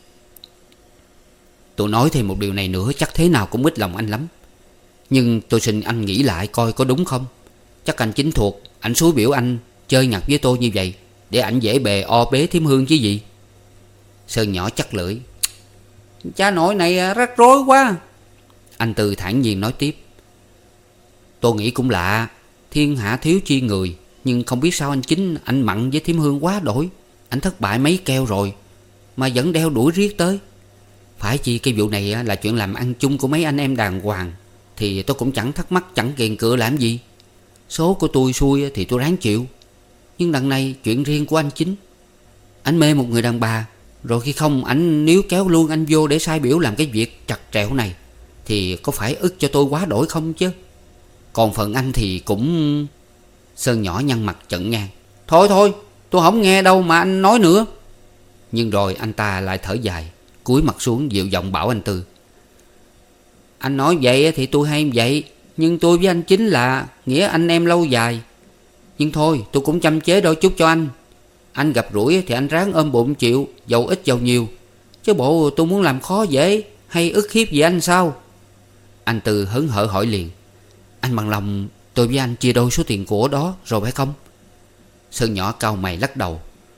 Tôi nói thêm một điều này nữa chắc thế nào cũng mít lòng anh lắm, nhưng tôi xin anh nghĩ lại coi có đúng không. Chắc anh Chính thuộc, ảnh xúi biểu anh chơi ngặt với tôi như vậy để ảnh dễ bề o bế thím Hương chứ gì. Sơn nhỏ chắc lưỡi. Cha nội này rắc rối quá. Anh Tư thản nhiên nói tiếp. Tôi nghĩ cũng lạ, thiên hạ thiếu chi người, nhưng không biết sao anh Chính anh mặn với thím Hương quá đổi. Anh thất bại mấy keo rồi mà vẫn đeo đuổi riết tới. Phải chi cái vụ này là chuyện làm ăn chung của mấy anh em đàng hoàng thì tôi cũng chẳng thắc mắc, chẳng kiềng cựa làm gì. Số của tôi xui thì tôi ráng chịu, nhưng đằng này chuyện riêng của anh Chính. Anh mê một người đàn bà, rồi khi không ảnh níu kéo luôn anh vô để sai biểu làm cái việc trật trẹo này, thì có phải ức cho tôi quá đổi không chứ? Còn phần anh thì cũng... Sơn nhỏ nhăn mặt chận ngang. Thôi thôi, tôi không nghe đâu mà anh nói nữa. Nhưng rồi anh ta lại thở dài, cúi mặt xuống dịu giọng bảo anh Tư. Anh nói vậy thì tôi hay vậy, nhưng tôi với anh Chính là nghĩa anh em lâu dài. Nhưng thôi tôi cũng chăm chế đôi chút cho anh. Anh gặp rủi thì anh ráng ôm bụng chịu, dầu ít dầu nhiều. Chứ bộ tôi muốn làm khó dễ hay ức hiếp gì anh sao? Anh Tư hớn hở hỏi liền: Anh bằng lòng tôi với anh chia đôi số tiền của đó rồi phải không? Sơn nhỏ cau mày lắc đầu: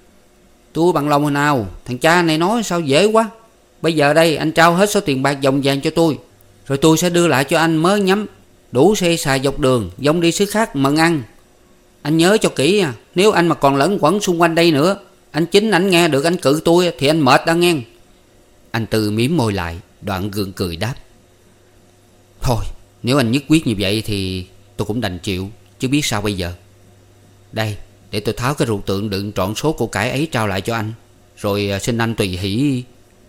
Tôi bằng lòng hồi nào? Thằng cha này nói sao dễ quá. Bây giờ đây anh trao hết số tiền bạc dòng vàng cho tôi, rồi tôi sẽ đưa lại cho anh mớ nhắm, đủ xe xài dọc đường, giống đi xứ khác mần ăn. Anh nhớ cho kỹ à, nếu anh mà còn lẫn quẩn xung quanh đây nữa, anh chính ảnh nghe được anh cự tôi thì anh mệt đã nghe. Anh Tư mím môi lại, đoạn gượng cười đáp: Thôi, nếu anh nhất quyết như vậy thì tôi cũng đành chịu, chứ biết sao bây giờ. Đây, để tôi tháo cái rượu tượng đựng trọn số của cải ấy trao lại cho anh, rồi xin anh tùy hỷ.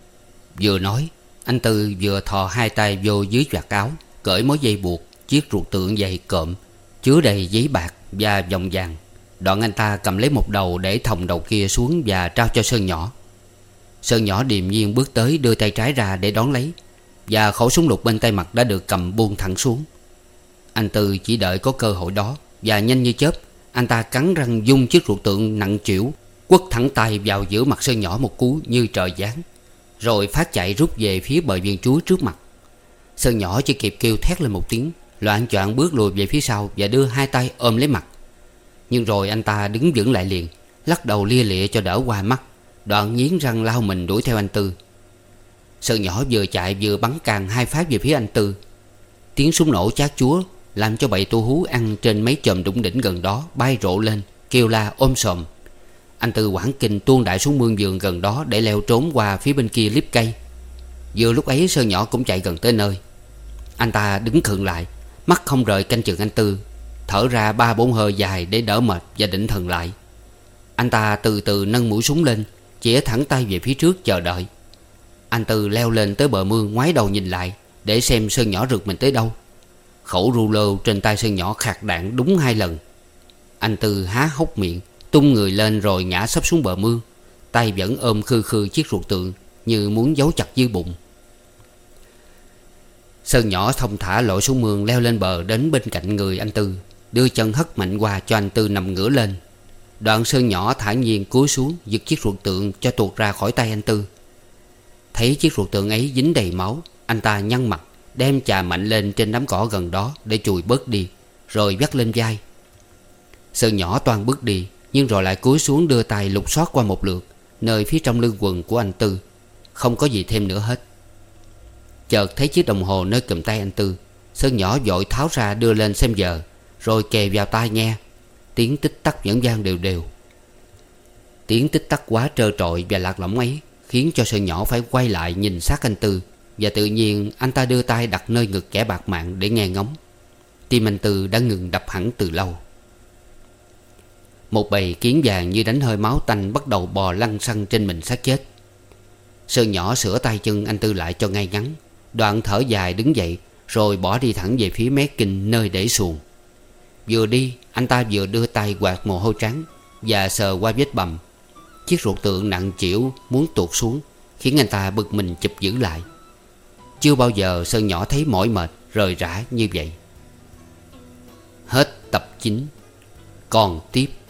Vừa nói, anh Tư vừa thò hai tay vô dưới vạt áo, cởi mối dây buộc chiếc ruột tượng dày cộm chứa đầy giấy bạc và vòng vàng. Đoạn anh ta cầm lấy một đầu để thòng đầu kia xuống và trao cho Sơn nhỏ. Sơn nhỏ điềm nhiên bước tới, đưa tay trái ra để đón lấy, và khẩu súng lục bên tay mặt đã được cầm buông thẳng xuống. Anh Tư chỉ đợi có cơ hội đó, và nhanh như chớp, anh ta cắn răng dung chiếc ruột tượng nặng trĩu quất thẳng tay vào giữa mặt Sơn nhỏ một cú như trời giáng, rồi phát chạy rút về phía bờ viên chuối trước mặt. Sơn nhỏ chỉ kịp kêu thét lên một tiếng, loạng choạng bước lùi về phía sau và đưa hai tay ôm lấy mặt. Nhưng rồi anh ta đứng vững lại liền, lắc đầu lia lịa cho đỡ qua mắt, đoạn nghiến răng lao mình đuổi theo anh Tư. Sơn nhỏ vừa chạy vừa bắn càng hai phát về phía anh Tư. Tiếng súng nổ chát chúa làm cho bầy tu hú ăn trên mấy chòm đủng đỉnh gần đó bay rộ lên, kêu la ôm sòm. Anh Tư hoảng kinh tuôn đại xuống mương vườn gần đó để leo trốn qua phía bên kia liếp cây. Vừa lúc ấy Sơn nhỏ cũng chạy gần tới nơi. Anh ta đứng khựng lại, mắt không rời canh chừng anh Tư, thở ra ba bốn hơi dài để đỡ mệt và định thần lại. Anh ta từ từ nâng mũi súng lên, chĩa thẳng tay về phía trước chờ đợi. Anh Tư leo lên tới bờ mương, ngoái đầu nhìn lại để xem Sơn nhỏ rượt mình tới đâu. Khẩu ru lơ trên tay Sơn nhỏ khạc đạn đúng hai lần. Anh Tư há hốc miệng, tung người lên rồi ngã sấp xuống bờ mương, tay vẫn ôm khư khư chiếc ruột tượng như muốn giấu chặt dưới bụng. Sơn nhỏ thong thả lội xuống mương, leo lên bờ đến bên cạnh người anh Tư, đưa chân hất mạnh qua cho anh Tư nằm ngửa lên. Đoạn Sơn nhỏ thản nhiên cúi xuống giật chiếc ruột tượng cho tuột ra khỏi tay anh Tư. Thấy chiếc ruột tượng ấy dính đầy máu, anh ta nhăn mặt, đem chà mạnh lên trên đám cỏ gần đó để chùi bớt đi, rồi vắt lên vai. Sơn nhỏ toan bước đi, nhưng rồi lại cúi xuống đưa tay lục soát qua một lượt nơi phía trong lưng quần của anh Tư. Không có gì thêm nữa hết. Chợt thấy chiếc đồng hồ nơi cùm tay anh Tư. Sơn nhỏ vội tháo ra đưa lên xem giờ, rồi kề vào tai nghe. Tiếng tích tắc vẫn vang đều đều. Tiếng tích tắc quá trơ trọi và lạc lõng ấy khiến cho Sơn nhỏ phải quay lại nhìn sát anh Tư. Và tự nhiên anh ta đưa tay đặt nơi ngực kẻ bạc mạng để nghe ngóng. Tim anh Tư đã ngừng đập hẳn từ lâu. Một bầy kiến vàng như đánh hơi máu tanh bắt đầu bò lăn xăng trên mình xác chết. Sơn nhỏ sửa tay chân anh Tư lại cho ngay ngắn, đoạn thở dài đứng dậy, rồi bỏ đi thẳng về phía mé kinh nơi để xuồng. Vừa đi, anh ta vừa đưa tay quạt mồ hôi trắng và sờ qua vết bầm. Chiếc ruột tượng nặng trĩu muốn tuột xuống khiến anh ta bực mình chụp giữ lại. Chưa bao giờ Sơn nhỏ thấy mỏi mệt rời rã như vậy. Hết tập chín. Còn tiếp.